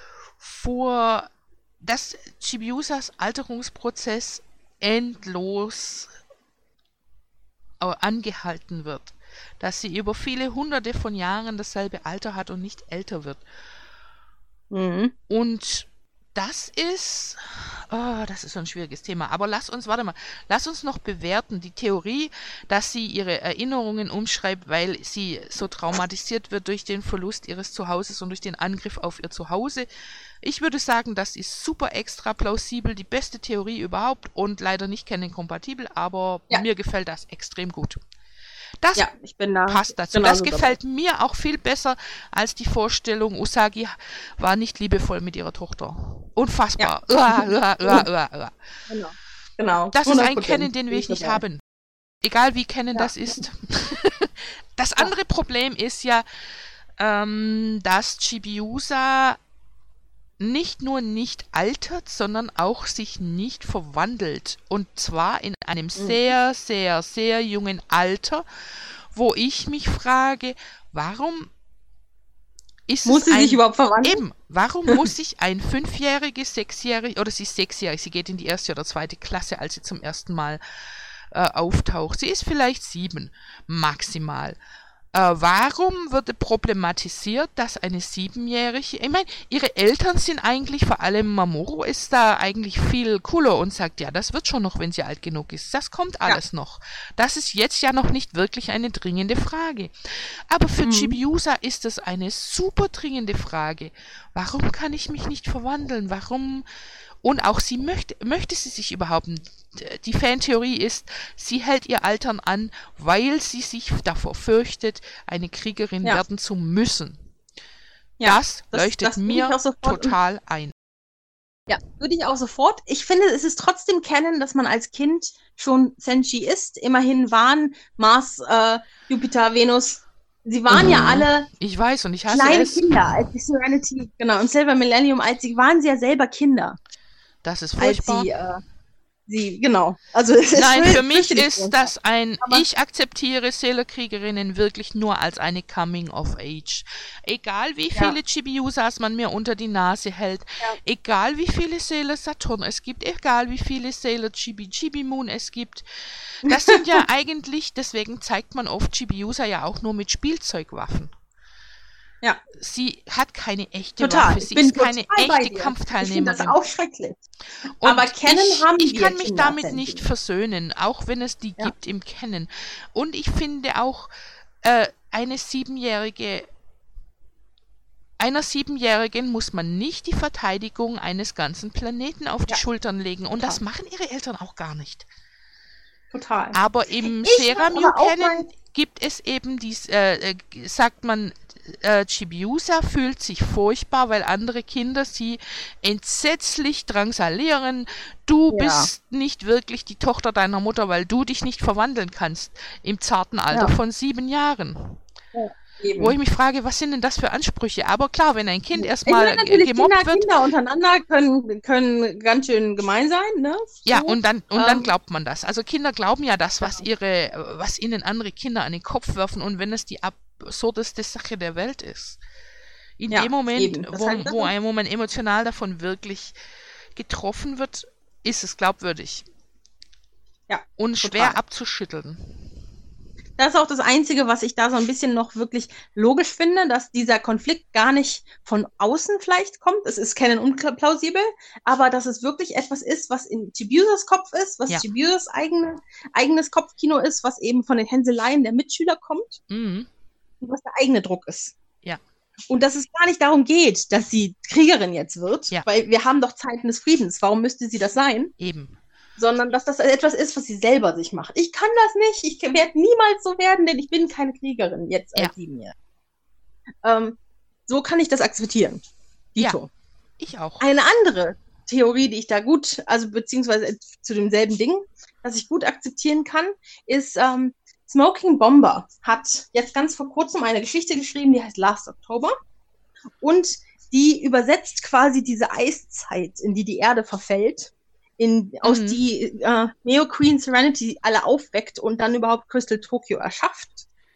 vor, dass Chibiusas Alterungsprozess endlos äh, angehalten wird, dass sie über viele hunderte von Jahren dasselbe Alter hat und nicht älter wird. Mhm. Und das ist, oh, das ist so ein schwieriges Thema. Aber lass uns, warte mal, lass uns noch bewerten die Theorie, dass sie ihre Erinnerungen umschreibt, weil sie so traumatisiert wird durch den Verlust ihres Zuhauses und durch den Angriff auf ihr Zuhause. Ich würde sagen, das ist super extra plausibel, die beste Theorie überhaupt und leider nicht Canon-kompatibel, aber Ja. mir gefällt das extrem gut. Das Ja, ich bin da. passt dazu. genauso Das gefällt mir auch viel besser als die Vorstellung, Usagi war nicht liebevoll mit ihrer Tochter. Unfassbar. Uah, uah, uah, uah, uah. Genau. genau. Das ist ein hundert Prozent. Canon, den will ich nicht haben. Egal wie Canon Ja. das ist. Das andere Problem ist ja, ähm, dass Chibiusa nicht nur nicht altert, sondern auch sich nicht verwandelt. Und zwar in einem sehr, sehr, sehr jungen Alter, wo ich mich frage, warum ist Muss es sie ein, sich überhaupt verwandeln? Eben, warum muss sich ein fünfjähriges, sechsjähriges, oder sie ist sechsjährig, sie geht in die erste oder zweite Klasse, als sie zum ersten Mal äh, auftaucht. Sie ist vielleicht sieben, maximal. Äh, warum wird problematisiert, dass eine Siebenjährige, ich meine, ihre Eltern sind eigentlich, vor allem Mamoru ist da eigentlich viel cooler und sagt, ja, das wird schon noch, wenn sie alt genug ist. Das kommt alles ja. noch. Das ist jetzt ja noch nicht wirklich eine dringende Frage. Aber für mhm. Chibiusa ist es eine super dringende Frage. Warum kann ich mich nicht verwandeln? Warum... Und auch sie möchte, möchte sie sich überhaupt nicht. Die Fantheorie ist, sie hält ihr Altern an, weil sie sich davor fürchtet, eine Kriegerin ja. werden zu müssen. Ja, das, das leuchtet das mir total ein. Ja, würde ich auch sofort. Ich finde, es ist trotzdem Canon, dass man als Kind schon Senshi ist. Immerhin waren Mars, äh, Jupiter, Venus, sie waren mhm. ja alle ich weiß, und ich hasse kleine es. Kinder, als die Serenity, genau, und Silver Millennium, als sie waren sie ja selber Kinder. Das ist furchtbar. Als sie, äh, sie, genau. Also, es ist Nein, für, für mich ist das ein, aber ich akzeptiere Sailor-Kriegerinnen wirklich nur als eine Coming-of-Age. Egal wie viele ja. Chibiusas man mir unter die Nase hält, ja. egal wie viele Sailor Saturn es gibt, egal wie viele Sailor Chibi Chibi Moon es gibt. Das sind ja eigentlich, deswegen zeigt man oft Chibiusa ja auch nur mit Spielzeugwaffen. Ja. Sie hat keine echte total. Waffe, sie ist keine echte Kampfteilnehmerin. Ich finde das auch schrecklich. Und aber Canon ich, haben ich wir kann mich Kinder damit Senshi. nicht versöhnen, auch wenn es die ja. gibt im Canon. Und ich finde auch, äh, eine Siebenjährige, einer Siebenjährigen muss man nicht die Verteidigung eines ganzen Planeten auf die ja. Schultern legen. Und total. Das machen ihre Eltern auch gar nicht. Total. Aber im Seramew Canon gibt es eben dies, äh, äh, sagt man, äh, Chibiusa fühlt sich furchtbar, weil andere Kinder sie entsetzlich drangsalieren. Du ja. bist nicht wirklich die Tochter deiner Mutter, weil du dich nicht verwandeln kannst im zarten Alter ja. von sieben Jahren. Ja. Eben. Wo ich mich frage, was sind denn das für Ansprüche? Aber klar, wenn ein Kind erstmal gemobbt Kinder, wird... Kinder untereinander können, können ganz schön gemein sein, ne? So, ja, und dann und ähm, dann glaubt man das. Also Kinder glauben ja das, was ihre, was ihnen andere Kinder an den Kopf werfen, und wenn es die absurdeste Sache der Welt ist. In ja, dem Moment, wo, heißt, wo ein Moment emotional davon wirklich getroffen wird, ist es glaubwürdig. Ja, und schwer total. abzuschütteln. Das ist auch das Einzige, was ich da so ein bisschen noch wirklich logisch finde, dass dieser Konflikt gar nicht von außen vielleicht kommt. Es ist kein unplausibel, aber dass es wirklich etwas ist, was in Chibusas Kopf ist, was ja. Chibusas eigene, eigenes Kopfkino ist, was eben von den Hänseleien der Mitschüler kommt mhm. und was der eigene Druck ist. Ja. Und dass es gar nicht darum geht, dass sie Kriegerin jetzt wird, ja. weil wir haben doch Zeiten des Friedens. Warum müsste sie das sein? Eben. Sondern dass das etwas ist, was sie selber sich macht. Ich kann das nicht, ich werde niemals so werden, denn ich bin keine Kriegerin, jetzt als ja. Siebenjährige. Ähm, so kann ich das akzeptieren. Dito. Ja, ich auch. Eine andere Theorie, die ich da gut, also beziehungsweise zu demselben Ding, das ich gut akzeptieren kann, ist, ähm, Smoking Bomber hat jetzt ganz vor kurzem eine Geschichte geschrieben, die heißt Last October. Und die übersetzt quasi diese Eiszeit, in die die Erde verfällt, in, aus mhm. die äh, Neo Queen Serenity alle aufweckt und dann überhaupt Crystal Tokyo erschafft,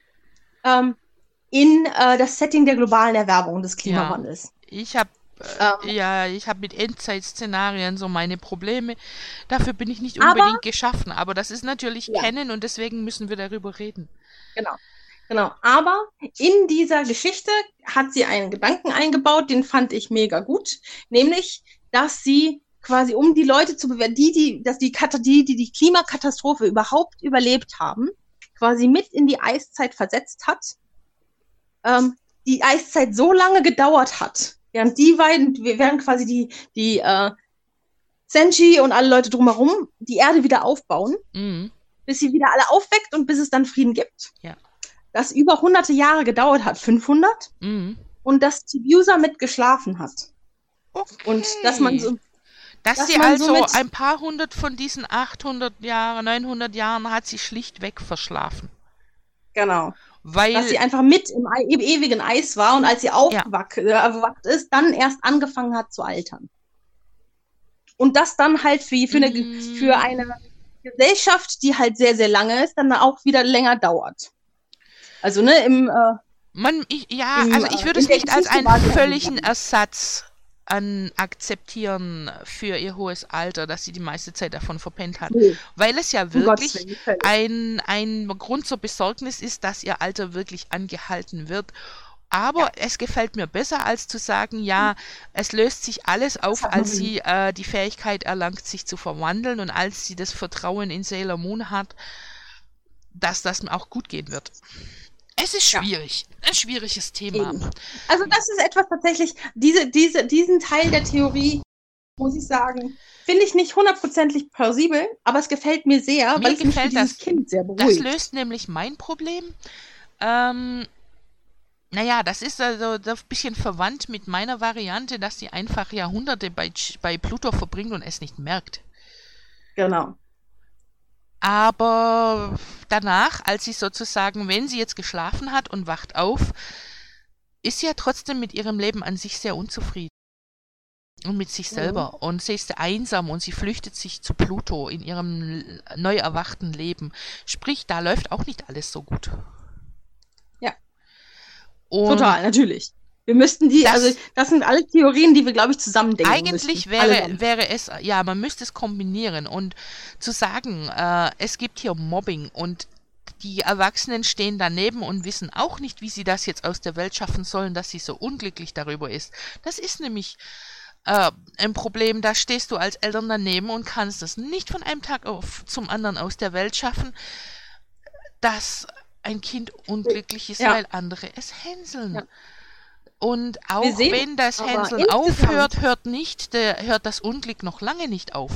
ähm, in äh, das Setting der globalen Erwärmung des Klimawandels. Ja, ich habe äh, ähm, ja, ich habe mit Endzeit-Szenarien so meine Probleme. Dafür bin ich nicht unbedingt aber, geschaffen, aber das ist natürlich ja. Canon und deswegen müssen wir darüber reden. Genau. Genau, aber in dieser Geschichte hat sie einen Gedanken eingebaut, den fand ich mega gut, nämlich, dass sie quasi um die Leute zu bewerten, die, die, dass die, die, die die Klimakatastrophe überhaupt überlebt haben, quasi mit in die Eiszeit versetzt hat, ähm, die Eiszeit so lange gedauert hat, während die beiden, während quasi die, die, äh, Senshi und alle Leute drumherum die Erde wieder aufbauen, mhm. bis sie wieder alle aufweckt und bis es dann Frieden gibt. Ja. Das über hunderte Jahre gedauert hat, fünfhundert, mhm. und dass Chibiusa mit geschlafen hat. Okay. Und dass man so Dass, dass sie also so ein paar hundert von diesen achthundert Jahren, neunhundert Jahren hat sie schlichtweg verschlafen. Genau. Weil dass sie einfach mit im, e- im ewigen Eis war und als sie aufgewacht ja. äh, ist, dann erst angefangen hat zu altern. Und das dann halt für, für, eine, mm. für eine Gesellschaft, die halt sehr, sehr lange ist, dann auch wieder länger dauert. Also, ne, im... Äh, Man, ich, ja, im, also ich würde es nicht als einen völligen Ersatz an akzeptieren für ihr hohes Alter, dass sie die meiste Zeit davon verpennt hat. Nee. Weil es ja Um Gottes wirklich Willen. ein, ein Grund zur Besorgnis ist, dass ihr Alter wirklich angehalten wird. Aber Ja. es gefällt mir besser, als zu sagen, ja, es löst sich alles auf, hat als man sie äh, die Fähigkeit erlangt, sich zu verwandeln und als sie das Vertrauen in Sailor Moon hat, dass das auch gut gehen wird. Es ist Ja. schwierig. Ein schwieriges Thema. Eben. Also das ist etwas tatsächlich, diese, diese, diesen Teil der Theorie, muss ich sagen, finde ich nicht hundertprozentig plausibel, aber es gefällt mir sehr, Mir weil es mich für gefällt dieses das. Kind sehr Das beruhigt. löst nämlich mein Problem. Ähm, naja, das ist also so ein bisschen verwandt mit meiner Variante, dass sie einfach Jahrhunderte bei, Ch- bei Pluto verbringt und es nicht merkt. Genau. Aber danach, als sie sozusagen, wenn sie jetzt geschlafen hat und wacht auf, ist sie ja trotzdem mit ihrem Leben an sich sehr unzufrieden. Und mit sich Mhm. selber. Und sie ist einsam und sie flüchtet sich zu Pluto in ihrem l- neu erwachten Leben. Sprich, da läuft auch nicht alles so gut. Ja. Und Total, natürlich. Wir müssten die, Das- also das sind alle Theorien, die wir, glaube ich, zusammen denken Eigentlich müssten. wäre, Allesamt. wäre es, ja, man müsste es kombinieren und zu sagen, äh, es gibt hier Mobbing und die Erwachsenen stehen daneben und wissen auch nicht, wie sie das jetzt aus der Welt schaffen sollen, dass sie so unglücklich darüber ist. Das ist nämlich äh, ein Problem, da stehst du als Eltern daneben und kannst es nicht von einem Tag auf zum anderen aus der Welt schaffen, dass ein Kind unglücklich ist, Ja. weil andere es hänseln. Ja. Und auch Wir sehen wenn das aber Hänseln insgesamt- aufhört, hört nicht, der, hört das Unglück noch lange nicht auf.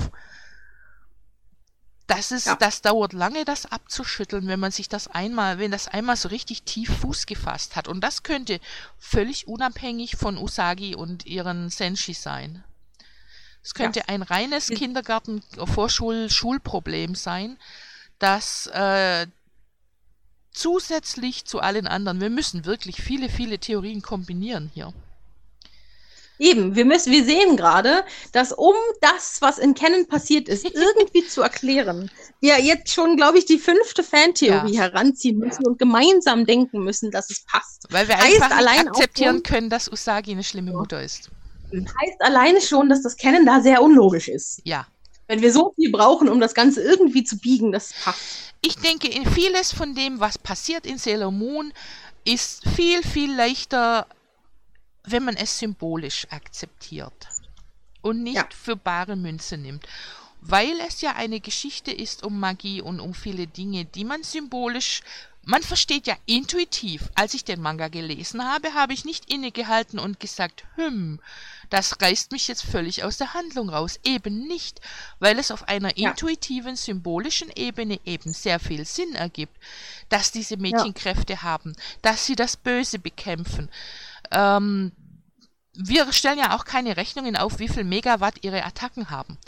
Das ist, Ja. das dauert lange, das abzuschütteln, wenn man sich das einmal, wenn das einmal so richtig tief Fuß gefasst hat. Und das könnte völlig unabhängig von Usagi und ihren Senshi sein. Es könnte Ja. ein reines Wir- Kindergarten-, Vorschul-, Schulproblem sein, das äh, zusätzlich zu allen anderen, wir müssen wirklich viele, viele Theorien kombinieren hier. Eben, wir müssen, wir sehen gerade, dass um das, was in Canon passiert ist, irgendwie zu erklären, wir jetzt schon, glaube ich, die fünfte Fantheorie Ja. heranziehen müssen und gemeinsam denken müssen, dass es passt. Weil wir Heißt einfach nicht allein auch akzeptieren schon- können, dass Usagi eine schlimme Mutter ist. Heißt alleine schon, dass das Canon da sehr unlogisch ist. Ja. Wenn wir so viel brauchen, um das Ganze irgendwie zu biegen, dass es passt. Ich denke, in vieles von dem, was passiert in Sailor Moon, ist viel, viel leichter, wenn man es symbolisch akzeptiert und nicht Ja. für bare Münze nimmt. Weil es ja eine Geschichte ist um Magie und um viele Dinge, die man symbolisch, man versteht ja intuitiv. Als ich den Manga gelesen habe, habe ich nicht innegehalten und gesagt, hm, das reißt mich jetzt völlig aus der Handlung raus. Eben nicht, weil es auf einer Ja. intuitiven, symbolischen Ebene eben sehr viel Sinn ergibt, dass diese Mädchen Kräfte haben, dass sie das Böse bekämpfen. Ähm, wir stellen ja auch keine Rechnungen auf, wie viel Megawatt ihre Attacken haben.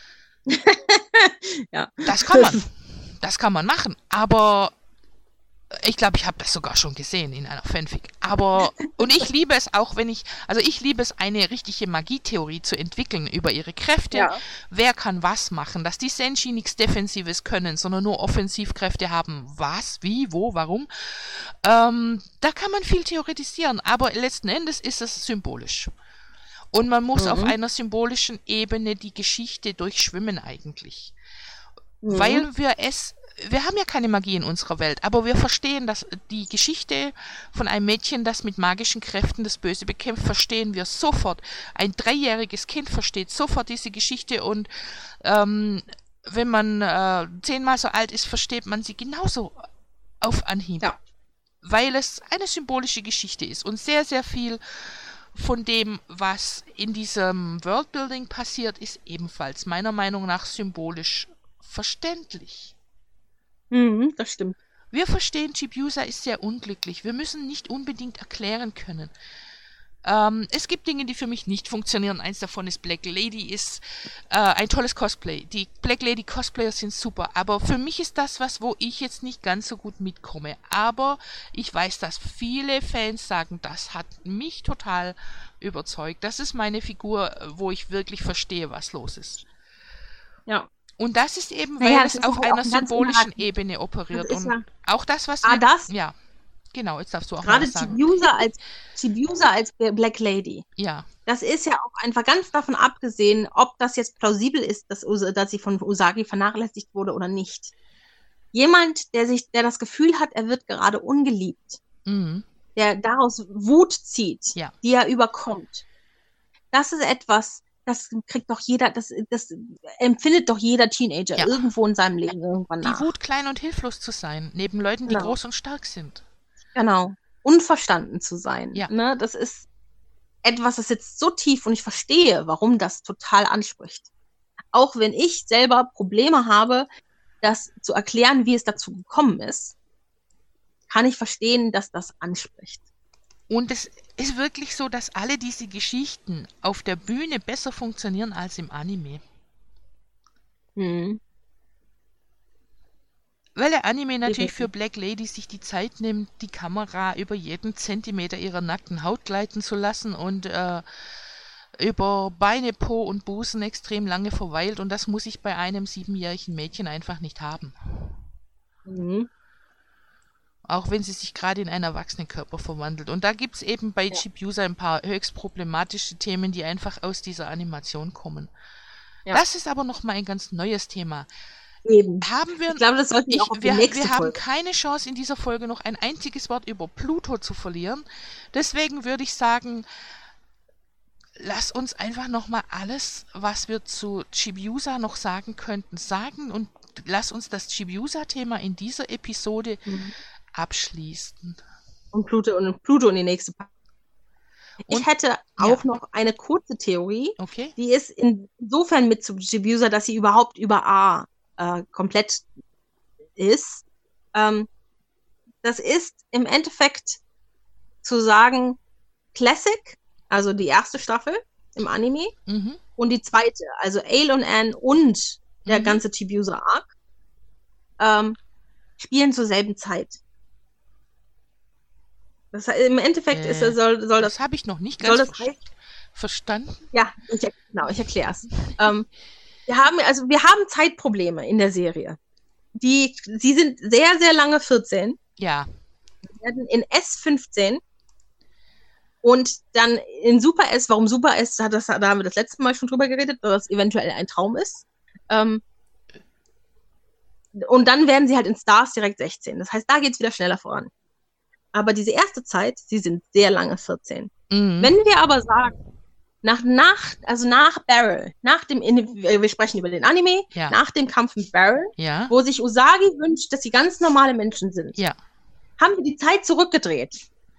Ja. Das kann man. Das kann man machen. Aber ich glaube, ich habe das sogar schon gesehen in einer Fanfic. Aber, und ich liebe es auch, wenn ich, also ich liebe es, eine richtige Magietheorie zu entwickeln über ihre Kräfte. Ja. Wer kann was machen? Dass die Senshi nichts Defensives können, sondern nur Offensivkräfte haben. Was, wie, wo, warum? Ähm, da kann man viel theoretisieren, aber letzten Endes ist es symbolisch. Und man muss Mhm. auf einer symbolischen Ebene die Geschichte durchschwimmen eigentlich. Mhm. Weil wir es, wir haben ja keine Magie in unserer Welt, aber wir verstehen, dass die Geschichte von einem Mädchen, das mit magischen Kräften das Böse bekämpft, verstehen wir sofort. Ein dreijähriges Kind versteht sofort diese Geschichte und ähm, wenn man äh, zehnmal so alt ist, versteht man sie genauso auf Anhieb. Ja. Weil es eine symbolische Geschichte ist und sehr, sehr viel von dem, was in diesem Worldbuilding passiert, ist ebenfalls meiner Meinung nach symbolisch verständlich. Mhm, das stimmt. Wir verstehen, Chibiusa ist sehr unglücklich. Wir müssen nicht unbedingt erklären können. Ähm, es gibt Dinge, die für mich nicht funktionieren. Eins davon ist Black Lady, ist äh, ein tolles Cosplay. Die Black Lady Cosplayer sind super, aber für mich ist das was, wo ich jetzt nicht ganz so gut mitkomme. Aber ich weiß, dass viele Fans sagen, das hat mich total überzeugt. Das ist meine Figur, wo ich wirklich verstehe, was los ist. Ja. Und das ist eben, weil Naja, es das ist auf auch einer ein ganz symbolischen inhalt- Ebene operiert. Das ist Und ja- auch das, was Ah, wir, das? ja, Genau, jetzt darfst du auch Gerade mal was sagen. Chibiusa als, Chibiusa als Black Lady. Ja. Das ist ja auch einfach ganz davon abgesehen, ob das jetzt plausibel ist, dass, Us- dass sie von Usagi vernachlässigt wurde oder nicht. Jemand, der sich, der das Gefühl hat, er wird gerade ungeliebt, Mhm. der daraus Wut zieht, Ja. die er überkommt. Das ist etwas, das kriegt doch jeder, das, das empfindet doch jeder Teenager Ja. irgendwo in seinem Leben irgendwann Die nach. Wut, klein und hilflos zu sein, neben Leuten, die Genau. groß und stark sind. Genau. Unverstanden zu sein. Ja. Ne? Das ist etwas, das sitzt so tief und ich verstehe, warum das total anspricht. Auch wenn ich selber Probleme habe, das zu erklären, wie es dazu gekommen ist, kann ich verstehen, dass das anspricht. Und es ist wirklich so, dass alle diese Geschichten auf der Bühne besser funktionieren als im Anime. Hm. Weil der Anime natürlich Definitiv. für Black Lady sich die Zeit nimmt, die Kamera über jeden Zentimeter ihrer nackten Haut gleiten zu lassen und äh, über Beine, Po und Busen extrem lange verweilt. Und das muss ich bei einem siebenjährigen Mädchen einfach nicht haben. Mhm. Auch wenn sie sich gerade in einen Erwachsenenkörper verwandelt. Und da gibt es eben bei Ja. Chibiusa ein paar höchst problematische Themen, die einfach aus dieser Animation kommen. Ja. Das ist aber nochmal ein ganz neues Thema. Eben. Haben wir, Ich glaube, das sollten wir ich, auch auf wir, die nächste wir haben Folge. keine Chance in dieser Folge noch ein einziges Wort über Pluto zu verlieren. Deswegen würde ich sagen, lass uns einfach nochmal alles, was wir zu Chibiusa noch sagen könnten, sagen und lass uns das Chibiusa-Thema in dieser Episode Mhm. abschließen. Und Pluto und Pluto in die nächste Packung. Ich Und- hätte auch noch eine kurze Theorie, Okay? die ist insofern mit zu Chibiusa, dass sie überhaupt über A äh, komplett ist. Ähm, das ist im Endeffekt zu sagen Classic, also die erste Staffel im Anime, Mhm. und die zweite, also Ale und Anne und der Mhm. ganze Chibiusa-Arc, ähm, spielen zur selben Zeit. Das, im Endeffekt Äh, ist, soll, soll das Das habe ich noch nicht soll ganz das ver heißen? verstanden. Ja, ich, er- genau, ich erkläre es. ähm, wir haben, also wir haben Zeitprobleme in der Serie. Die, sie sind sehr, sehr lange vierzehn, Ja, werden in S fünfzehn und dann in Super S, warum Super S, hat das, da haben wir das letzte Mal schon drüber geredet, weil das eventuell ein Traum ist. Ähm, und dann werden sie halt in Stars direkt sechzehn. Das heißt, da geht es wieder schneller voran. Aber diese erste Zeit, sie sind sehr lange vierzehn. mhm. Wenn wir aber sagen, nach, nach, also nach Barrel, nach dem, wir sprechen über den Anime, Ja. nach dem Kampf mit Barrel, ja, wo sich Usagi wünscht, dass sie ganz normale Menschen sind, ja. haben wir die Zeit zurückgedreht.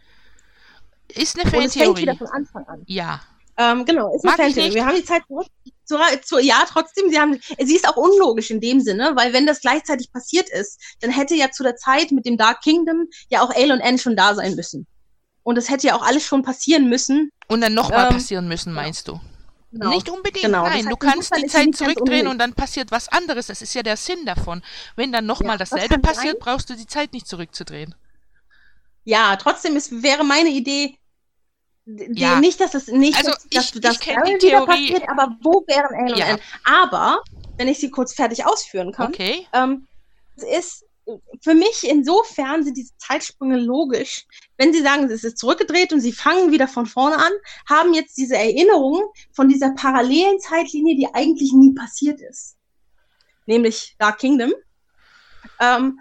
Ist eine Und es fängt wieder Fantheorie. von Anfang an. Ja, Ähm, genau, ist eine Mag ich Fantheorie. nicht. Wir haben die Zeit zurück. Zu, zu, ja, trotzdem, sie haben, sie ist auch unlogisch in dem Sinne, weil wenn das gleichzeitig passiert ist, dann hätte ja zu der Zeit mit dem Dark Kingdom ja auch Ale und Anne schon da sein müssen. Und es hätte ja auch alles schon passieren müssen. und dann nochmal Ähm, passieren müssen, meinst du? Genau. Nicht unbedingt, Genau, das nein. heißt, Du kannst insofern die ist sie Zeit nicht ganz zurückdrehen unnötig. und dann passiert was anderes. Das ist ja der Sinn davon. Wenn dann nochmal Ja, das dasselbe kann passiert, sein. brauchst du die Zeit nicht zurückzudrehen. Ja, trotzdem ist, wäre meine Idee, die, Ja. nicht, dass es nicht, Also dass, dass, ich- dass ich kenn Barrel die wieder Theorie- passiert, aber wo wären Ale Ja. und Anne? Aber, wenn ich sie kurz fertig ausführen kann, Okay. ähm, es ist, für mich insofern sind diese Zeitsprünge logisch. Wenn sie sagen, es ist zurückgedreht und sie fangen wieder von vorne an, haben jetzt diese Erinnerungen von dieser parallelen Zeitlinie, die eigentlich nie passiert ist. Nämlich Dark Kingdom. Ähm,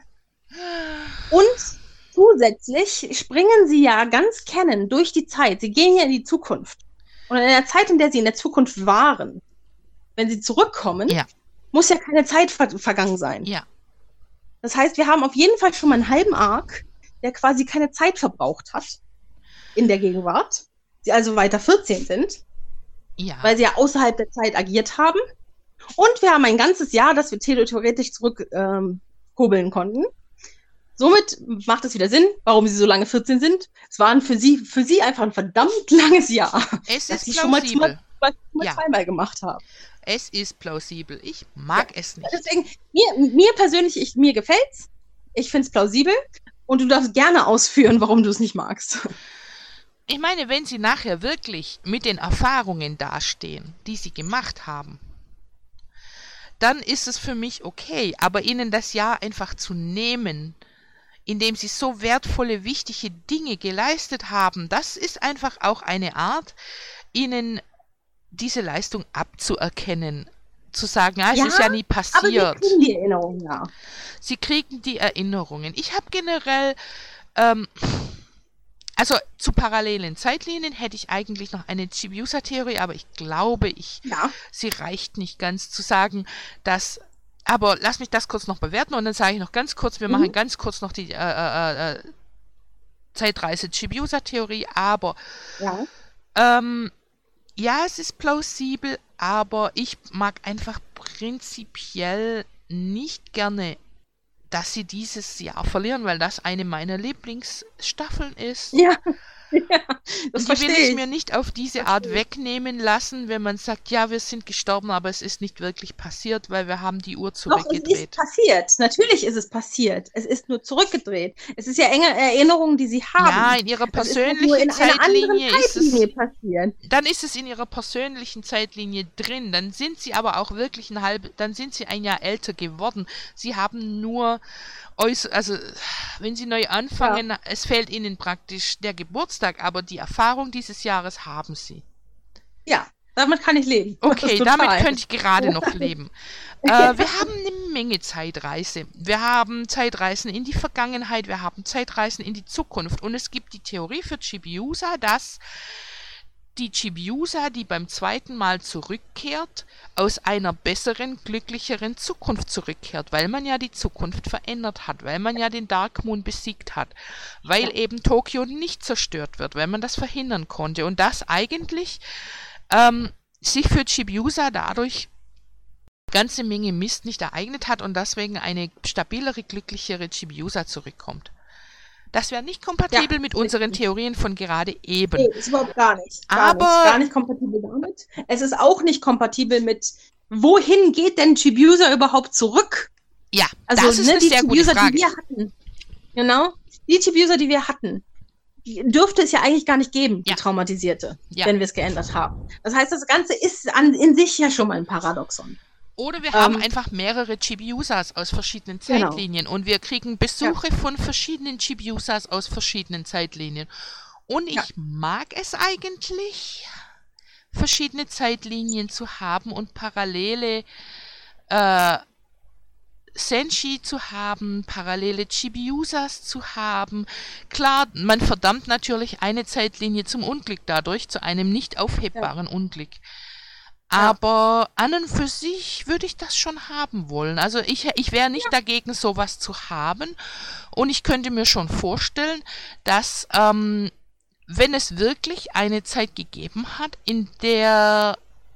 und zusätzlich springen sie ja ganz kennen durch die Zeit. Sie gehen ja in die Zukunft. Und in der Zeit, in der sie in der Zukunft waren, wenn sie zurückkommen, Ja. muss ja keine Zeit ver vergangen sein. Ja. Das heißt, wir haben auf jeden Fall schon mal einen halben Arc, der quasi keine Zeit verbraucht hat in der Gegenwart. Sie also weiter vierzehn sind, Ja. weil sie ja außerhalb der Zeit agiert haben. Und wir haben ein ganzes Jahr, das wir theoretisch zurückkurbeln ähm, konnten. Somit macht es wieder Sinn, warum sie so lange vierzehn sind. Es war für sie, für sie einfach ein verdammt langes Jahr, Es das ist sie schon mal, plausibel. zwei, mal Ja. zweimal gemacht haben. Es ist plausibel. Ich mag es nicht. Deswegen, mir, mir persönlich, ich, mir gefällt's. Ich find's plausibel. Und du darfst gerne ausführen, warum du es nicht magst. Ich meine, wenn sie nachher wirklich mit den Erfahrungen dastehen, die sie gemacht haben, dann ist es für mich okay. Aber ihnen das Jahr einfach zu nehmen, in dem sie so wertvolle, wichtige Dinge geleistet haben. Das ist einfach auch eine Art, ihnen diese Leistung abzuerkennen. Zu sagen, ah, es Ja, ist ja nie Aber sie passiert. kriegen die Erinnerung, ja. Sie kriegen die Erinnerungen. Ich habe generell, ähm, also zu parallelen Zeitlinien hätte ich eigentlich noch eine Chibiusa-Theorie, aber ich glaube, ich, Ja. sie reicht nicht ganz zu sagen, dass, aber lass mich das kurz noch bewerten und dann sage ich noch ganz kurz, wir Mhm. machen ganz kurz noch die äh, äh, äh, Zeitreise-Chibiusa-Theorie, aber Ja. ähm, ja, es ist plausibel, aber ich mag einfach prinzipiell nicht gerne, dass sie dieses Jahr verlieren, weil das eine meiner Lieblingsstaffeln ist. Ja. Ja, das Und die will verstehe ich ich. mir nicht auf diese Art wegnehmen lassen, wenn man sagt, ja, wir sind gestorben, aber es ist nicht wirklich passiert, weil wir haben die Uhr Doch, es ist zurückgedreht. passiert. Natürlich ist es passiert. Es ist nur zurückgedreht. Es ist ja enge Erinnerungen, die sie haben. Ja, in ihrer Das ist halt nur persönlichen in einer anderen Zeitlinie ist es, Zeitlinie passiert. dann ist es in ihrer persönlichen Zeitlinie drin. Dann sind sie aber auch wirklich ein halb, dann sind sie ein Jahr älter geworden. Sie haben nur äuß- also wenn sie neu anfangen, es fehlt ihnen praktisch der Geburtstag, aber die Erfahrung dieses Jahres haben sie. Ja, damit kann ich leben. Das Okay, ist damit total. könnte ich gerade noch leben. Äh, wir haben eine Menge Zeitreise. Wir haben Zeitreisen in die Vergangenheit, wir haben Zeitreisen in die Zukunft. Und es gibt die Theorie für Chibiusa, dass die Chibiusa, die beim zweiten Mal zurückkehrt, aus einer besseren, glücklicheren Zukunft zurückkehrt, weil man ja die Zukunft verändert hat, weil man ja den Dark Moon besiegt hat, weil Ja. eben Tokio nicht zerstört wird, weil man das verhindern konnte. Und das eigentlich ähm, sich für Chibiusa dadurch ganze Menge Mist nicht ereignet hat und deswegen eine stabilere, glücklichere Chibiusa zurückkommt. Das wäre nicht kompatibel Ja, mit unseren richtig. Theorien von gerade eben. Nee, ist überhaupt gar nicht. Gar Aber- nicht. Gar nicht kompatibel damit. Es ist auch nicht kompatibel mit, wohin geht denn Chibiusa überhaupt zurück? Ja, Also, das ist ne, eine die sehr gute Chibiusa, Frage. die wir hatten. Genau. Die Chibiusa, die wir hatten, die dürfte es ja eigentlich gar nicht geben, die Ja. traumatisierte, Ja. wenn wir es geändert haben. Das heißt, das Ganze ist an, in sich ja schon mal ein Paradoxon. Oder wir haben Ähm, einfach mehrere Chibiusas aus verschiedenen Genau. Zeitlinien und wir kriegen Besuche von verschiedenen Chibiusas aus verschiedenen Zeitlinien. Und ich Ja. mag es eigentlich, verschiedene Zeitlinien zu haben und parallele äh, Senshi zu haben, parallele Chibiusas zu haben. Klar, man verdammt natürlich eine Zeitlinie zum Unglück dadurch, zu einem nicht aufhebbaren Unglück. Aber an und für sich würde ich das schon haben wollen. Also ich, ich wäre nicht dagegen, sowas zu haben. Und ich könnte mir schon vorstellen, dass, ähm, wenn es wirklich eine Zeit gegeben hat, in der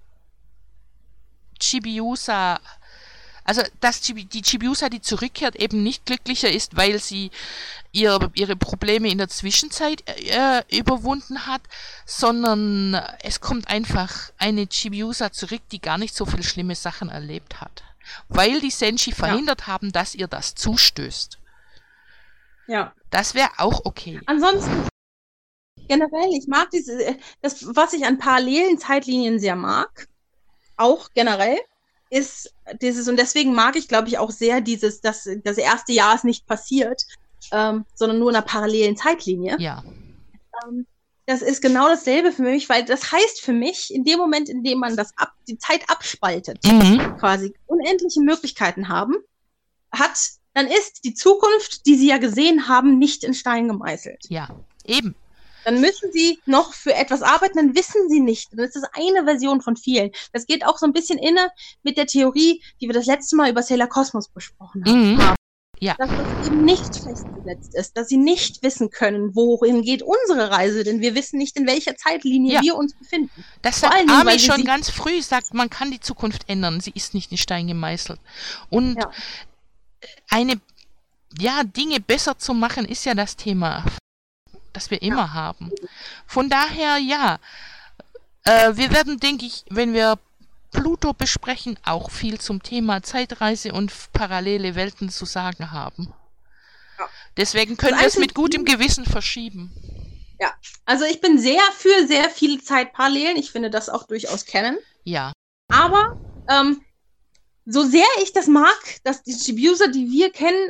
Chibiusa, also dass Chibi, die Chibiusa, die zurückkehrt, eben nicht glücklicher ist, weil sie ihr, ihre Probleme in der Zwischenzeit äh, überwunden hat, sondern es kommt einfach eine Chibiusa zurück, die gar nicht so viele schlimme Sachen erlebt hat. Weil die Senshi verhindert haben, dass ihr das zustößt. Ja. Das wäre auch okay. Ansonsten, generell, ich mag diese, das, was ich an parallelen Zeitlinien sehr mag, auch generell, ist dieses, und deswegen mag ich, glaube ich, auch sehr dieses, dass das erste Jahr ist nicht passiert, ähm, sondern nur in einer parallelen Zeitlinie. Ja. Ähm, das ist genau dasselbe für mich, weil das heißt für mich, in dem Moment, in dem man das ab, die Zeit abspaltet, Mhm. quasi unendliche Möglichkeiten haben, hat, dann ist die Zukunft, die sie ja gesehen haben, nicht in Stein gemeißelt. Ja. Eben. Dann müssen sie noch für etwas arbeiten, dann wissen sie nicht. Dann ist das eine Version von vielen. Das geht auch so ein bisschen inne mit der Theorie, die wir das letzte Mal über Sailor Cosmos besprochen haben. Mhm. Ja. Dass das eben nicht festgesetzt ist, dass sie nicht wissen können, wohin geht unsere Reise, denn wir wissen nicht, in welcher Zeitlinie Ja. wir uns befinden. Das Vor sagt allen Dingen, Ami weil sie schon sie- ganz früh, sagt, man kann die Zukunft ändern, sie ist nicht in Stein gemeißelt. Und Ja. eine, ja, Dinge besser zu machen, ist ja das Thema, das wir immer haben. Von daher, ja, äh, wir werden, denke ich, wenn wir Pluto besprechen, auch viel zum Thema Zeitreise und f- parallele Welten zu sagen haben. Ja. Deswegen können Das wir es Einzige- mit gutem Gewissen verschieben. Ja, also ich bin sehr für sehr viele Zeitparallelen. Ich finde das auch durchaus kennen. Ja, Aber ähm, so sehr ich das mag, dass die Chibiusa, die wir kennen,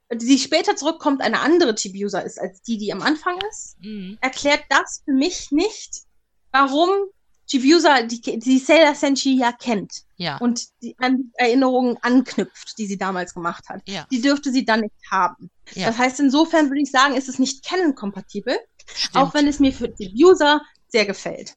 die später zurückkommt, eine andere Chibiusa ist als die, die am Anfang ist, Mhm. erklärt das für mich nicht, warum Chibiusa die, die Sailor Senshi ja kennt Ja, und die an Erinnerungen anknüpft, die sie damals gemacht hat. ja, Die dürfte sie dann nicht haben. ja. Das heißt, insofern würde ich sagen, ist es nicht Canon-kompatibel, Stimmt. auch wenn es mir für Chibiusa sehr gefällt.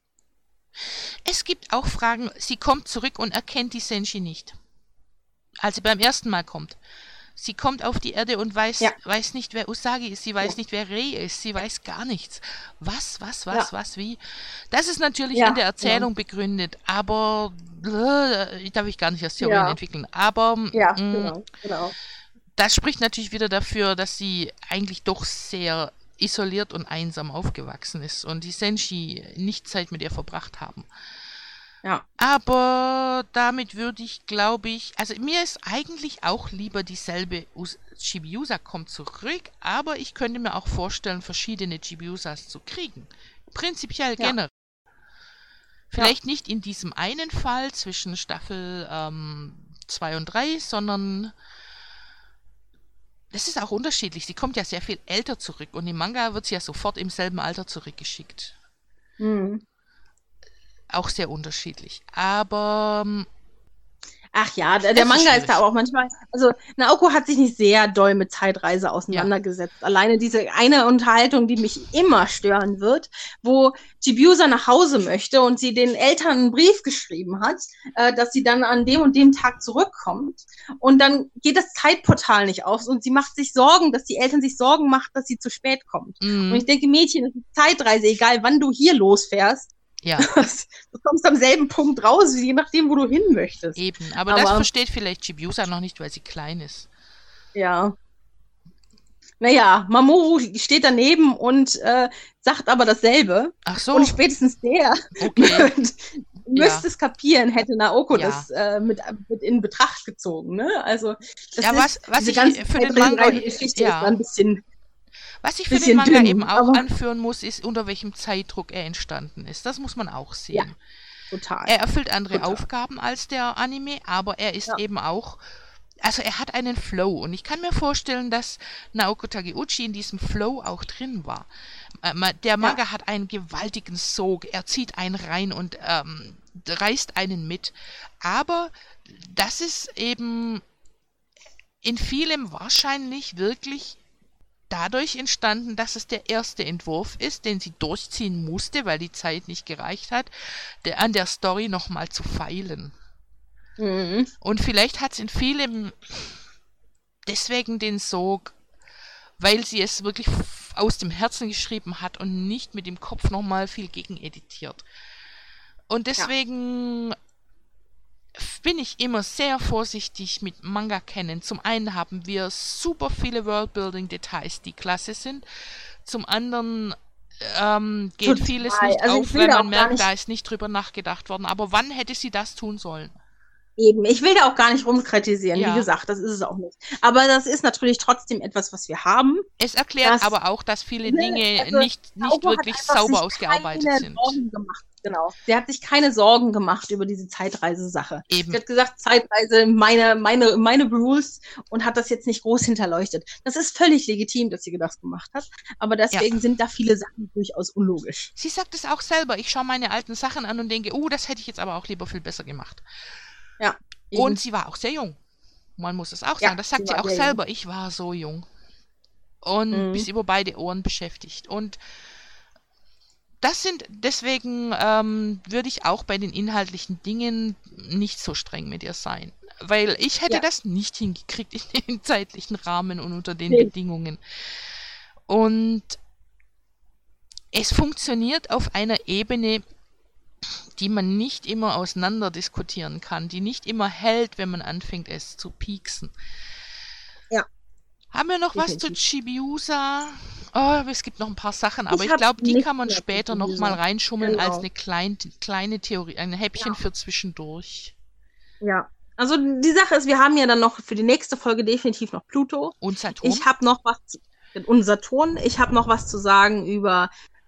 Es gibt auch Fragen, sie kommt zurück und erkennt die Senshi nicht. Als sie beim ersten Mal kommt. Sie kommt auf die Erde und weiß, Ja. weiß nicht, wer Usagi ist, sie weiß Ja. nicht, wer Rei ist, sie weiß gar nichts. Was, was, was, Ja. was, wie? Das ist natürlich Ja, in der Erzählung begründet, aber äh, darf ich gar nicht als Theorien Ja. entwickeln. Aber Ja, mh, genau, genau. das spricht natürlich wieder dafür, dass sie eigentlich doch sehr isoliert und einsam aufgewachsen ist und die Senshi nicht Zeit mit ihr verbracht haben. Ja. Aber damit würde ich, glaube ich, also mir ist eigentlich auch lieber dieselbe Us Chibiusa kommt zurück, aber ich könnte mir auch vorstellen, verschiedene Chibiusas zu kriegen. Prinzipiell Ja. generell. Vielleicht nicht in diesem einen Fall zwischen Staffel zwei und drei, sondern das ist auch unterschiedlich. Sie kommt ja sehr viel älter zurück und im Manga wird sie ja sofort im selben Alter zurückgeschickt. Hm. Auch sehr unterschiedlich. Aber ähm, Ach ja, der, Es der ist Manga ist schwierig. da auch manchmal, also Naoko hat sich nicht sehr doll mit Zeitreise auseinandergesetzt. Alleine diese eine Unterhaltung, die mich immer stören wird, wo Chibiusa nach Hause möchte und sie den Eltern einen Brief geschrieben hat, äh, dass sie dann an dem und dem Tag zurückkommt. Und dann geht das Zeitportal nicht auf und sie macht sich Sorgen, dass die Eltern sich Sorgen machen, dass sie zu spät kommt. mm, Und ich denke, Mädchen, das ist Zeitreise, egal wann du hier losfährst. ja, Du kommst am selben Punkt raus, je nachdem, wo du hin möchtest. eben. Aber, das Aber- versteht vielleicht Chibiusa noch nicht, weil sie klein ist. Ja. Naja, Mamoru steht daneben und äh, sagt aber dasselbe. Ach so, Und spätestens der okay. müsste es kapieren, hätte Naoko Ja. das äh, mit, mit in Betracht gezogen. Ne? Also, das Ja, ist, was- was diese ich ganze für den Manga- Geschichte ja. ist da ein bisschen. Was ich für den Bisschen Manga dünn, eben auch aber- anführen muss, ist, unter welchem Zeitdruck er entstanden ist. Das muss man auch sehen. Ja. Total. Er erfüllt andere Total. Aufgaben als der Anime, aber er ist Ja. eben auch, also er hat einen Flow und ich kann mir vorstellen, dass Naoko Takeuchi in diesem Flow auch drin war. Äh, ma- Der Manga hat einen gewaltigen Sog, er zieht einen rein und ähm, reißt einen mit. Aber das ist eben in vielem wahrscheinlich wirklich dadurch entstanden, dass es der erste Entwurf ist, den sie durchziehen musste, weil die Zeit nicht gereicht hat, der, an der Story nochmal zu feilen. Mhm. Und vielleicht hat es in vielem deswegen den Sog, weil sie es wirklich f- aus dem Herzen geschrieben hat und nicht mit dem Kopf nochmal viel gegeneditiert. Und deswegen f- bin ich immer sehr vorsichtig mit Manga kennen. Zum einen haben wir super viele Worldbuilding-Details, die klasse sind. Zum anderen ähm, geht Total. vieles nicht Also ich auf, will wenn da man auch gar merkt, nicht- da ist nicht drüber nachgedacht worden. Aber wann hätte sie das tun sollen? Eben, ich will da auch gar nicht rumkritisieren, Ja. wie gesagt, das ist es auch nicht. Aber das ist natürlich trotzdem etwas, was wir haben. Es erklärt Das- aber auch, dass viele Ne, Dinge also, nicht, nicht Naoko hat wirklich einfach sauber sich ausgearbeitet keine sind. Sorgen gemacht. Genau. Sie hat sich keine Sorgen gemacht über diese Zeitreise-Sache. Eben. Sie hat gesagt, Zeitreise, meine, meine, meine Rules und hat das jetzt nicht groß hinterleuchtet. Das ist völlig legitim, dass sie das gemacht hat. Aber deswegen sind da viele Sachen durchaus unlogisch. Sie sagt es auch selber. Ich schaue meine alten Sachen an und denke, oh, das hätte ich jetzt aber auch lieber viel besser gemacht. Ja. Und sie war auch sehr jung. Man muss es auch Ja, sagen. Das sagt sie sie war auch sehr selber. Ich war so jung. Und Mhm. bis über beide Ohren beschäftigt. Und das sind, deswegen ähm, würde ich auch bei den inhaltlichen Dingen nicht so streng mit ihr sein. Weil ich hätte Ja. das nicht hingekriegt in den zeitlichen Rahmen und unter den Nee. Bedingungen. Und es funktioniert auf einer Ebene, die man nicht immer auseinander diskutieren kann, die nicht immer hält, wenn man anfängt, es zu pieksen. Ja. Haben wir noch was zu Definitiv. Chibiusa? Oh, es gibt noch ein paar Sachen, aber Ich ich, hab glaube, die nichts kann man mehr zu später noch Chibiusa. mal reinschummeln Genau. als eine klein, kleine Theorie, ein Häppchen Ja. für zwischendurch. Ja. Also die Sache ist, wir haben ja dann noch für die nächste Folge definitiv noch Pluto. Und Saturn? Ich habe noch was zu, und Saturn. Ich habe noch was zu sagen über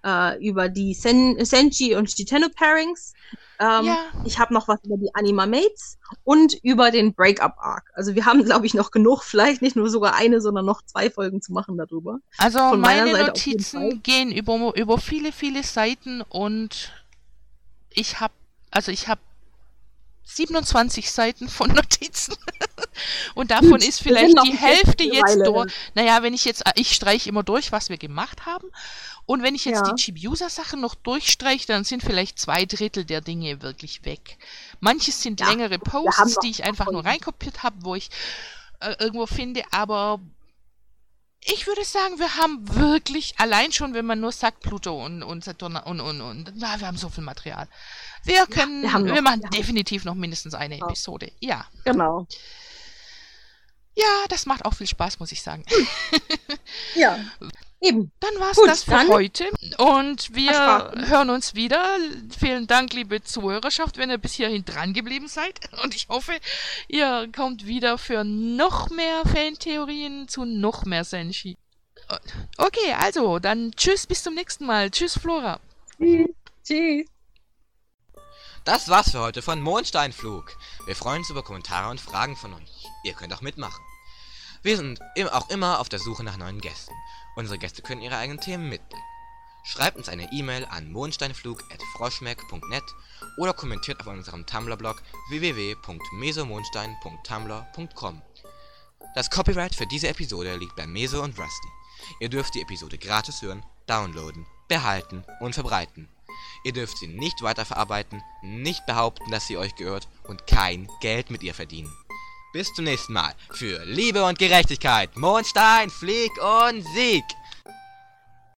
äh, über die Sen Senshi und Shiteno Pairings. Ähm, Ja. Ich habe noch was über die Anima Mates und über den Breakup Arc. Also wir haben, glaube ich, noch genug, vielleicht nicht nur sogar eine, sondern noch zwei Folgen zu machen darüber. Also Von meiner meine Seite auf jeden Fall. Notizen gehen über, über viele, viele Seiten und ich habe, also ich habe siebenundzwanzig Seiten von Notizen. Und davon Gut, ist wir sind vielleicht noch die eine Hälfte jetzt Weile. durch. Naja, wenn ich jetzt, ich streiche immer durch, was wir gemacht haben. Und wenn ich jetzt Ja. die Chibiusa-Sachen noch durchstreiche, dann sind vielleicht zwei Drittel der Dinge wirklich weg. Manches sind Ja, längere haben Posts, noch die ich einfach nur Folgen. reinkopiert habe, wo ich äh, irgendwo finde, aber ich würde sagen, wir haben wirklich, allein schon, wenn man nur sagt Pluto und, und Saturn und, und, und, na, wir haben so viel Material. Wir können, wir wir, haben noch- machen wir haben- definitiv noch mindestens eine Ja. Episode. Ja. Genau. Ja, das macht auch viel Spaß, muss ich sagen. Ja. Eben. Dann war's Gut, das für dann- heute und wir Versprochen. hören uns wieder. Vielen Dank, liebe Zuhörerschaft, wenn ihr bis hierhin dran geblieben seid. Und ich hoffe, ihr kommt wieder für noch mehr Fantheorien zu noch mehr Senshi. Okay, also, dann tschüss, bis zum nächsten Mal. Tschüss, Flora. Tschüss. Das war's für heute von Mondsteinflug. Wir freuen uns über Kommentare und Fragen von euch. Ihr könnt auch mitmachen. Wir sind im- auch immer auf der Suche nach neuen Gästen. Unsere Gäste können ihre eigenen Themen mitbringen. Schreibt uns eine E-Mail an mondsteinflug at froschmeck punkt net oder kommentiert auf unserem Tumblr-Blog w w w punkt mesomondstein punkt tumblr punkt com. Das Copyright für diese Episode liegt bei Meso und Rusty. Ihr dürft die Episode gratis hören, downloaden, behalten und verbreiten. Ihr dürft sie nicht weiterverarbeiten, nicht behaupten, dass sie euch gehört und kein Geld mit ihr verdienen. Bis zum nächsten Mal. Für Liebe und Gerechtigkeit, Mondstein, Flieg und Sieg!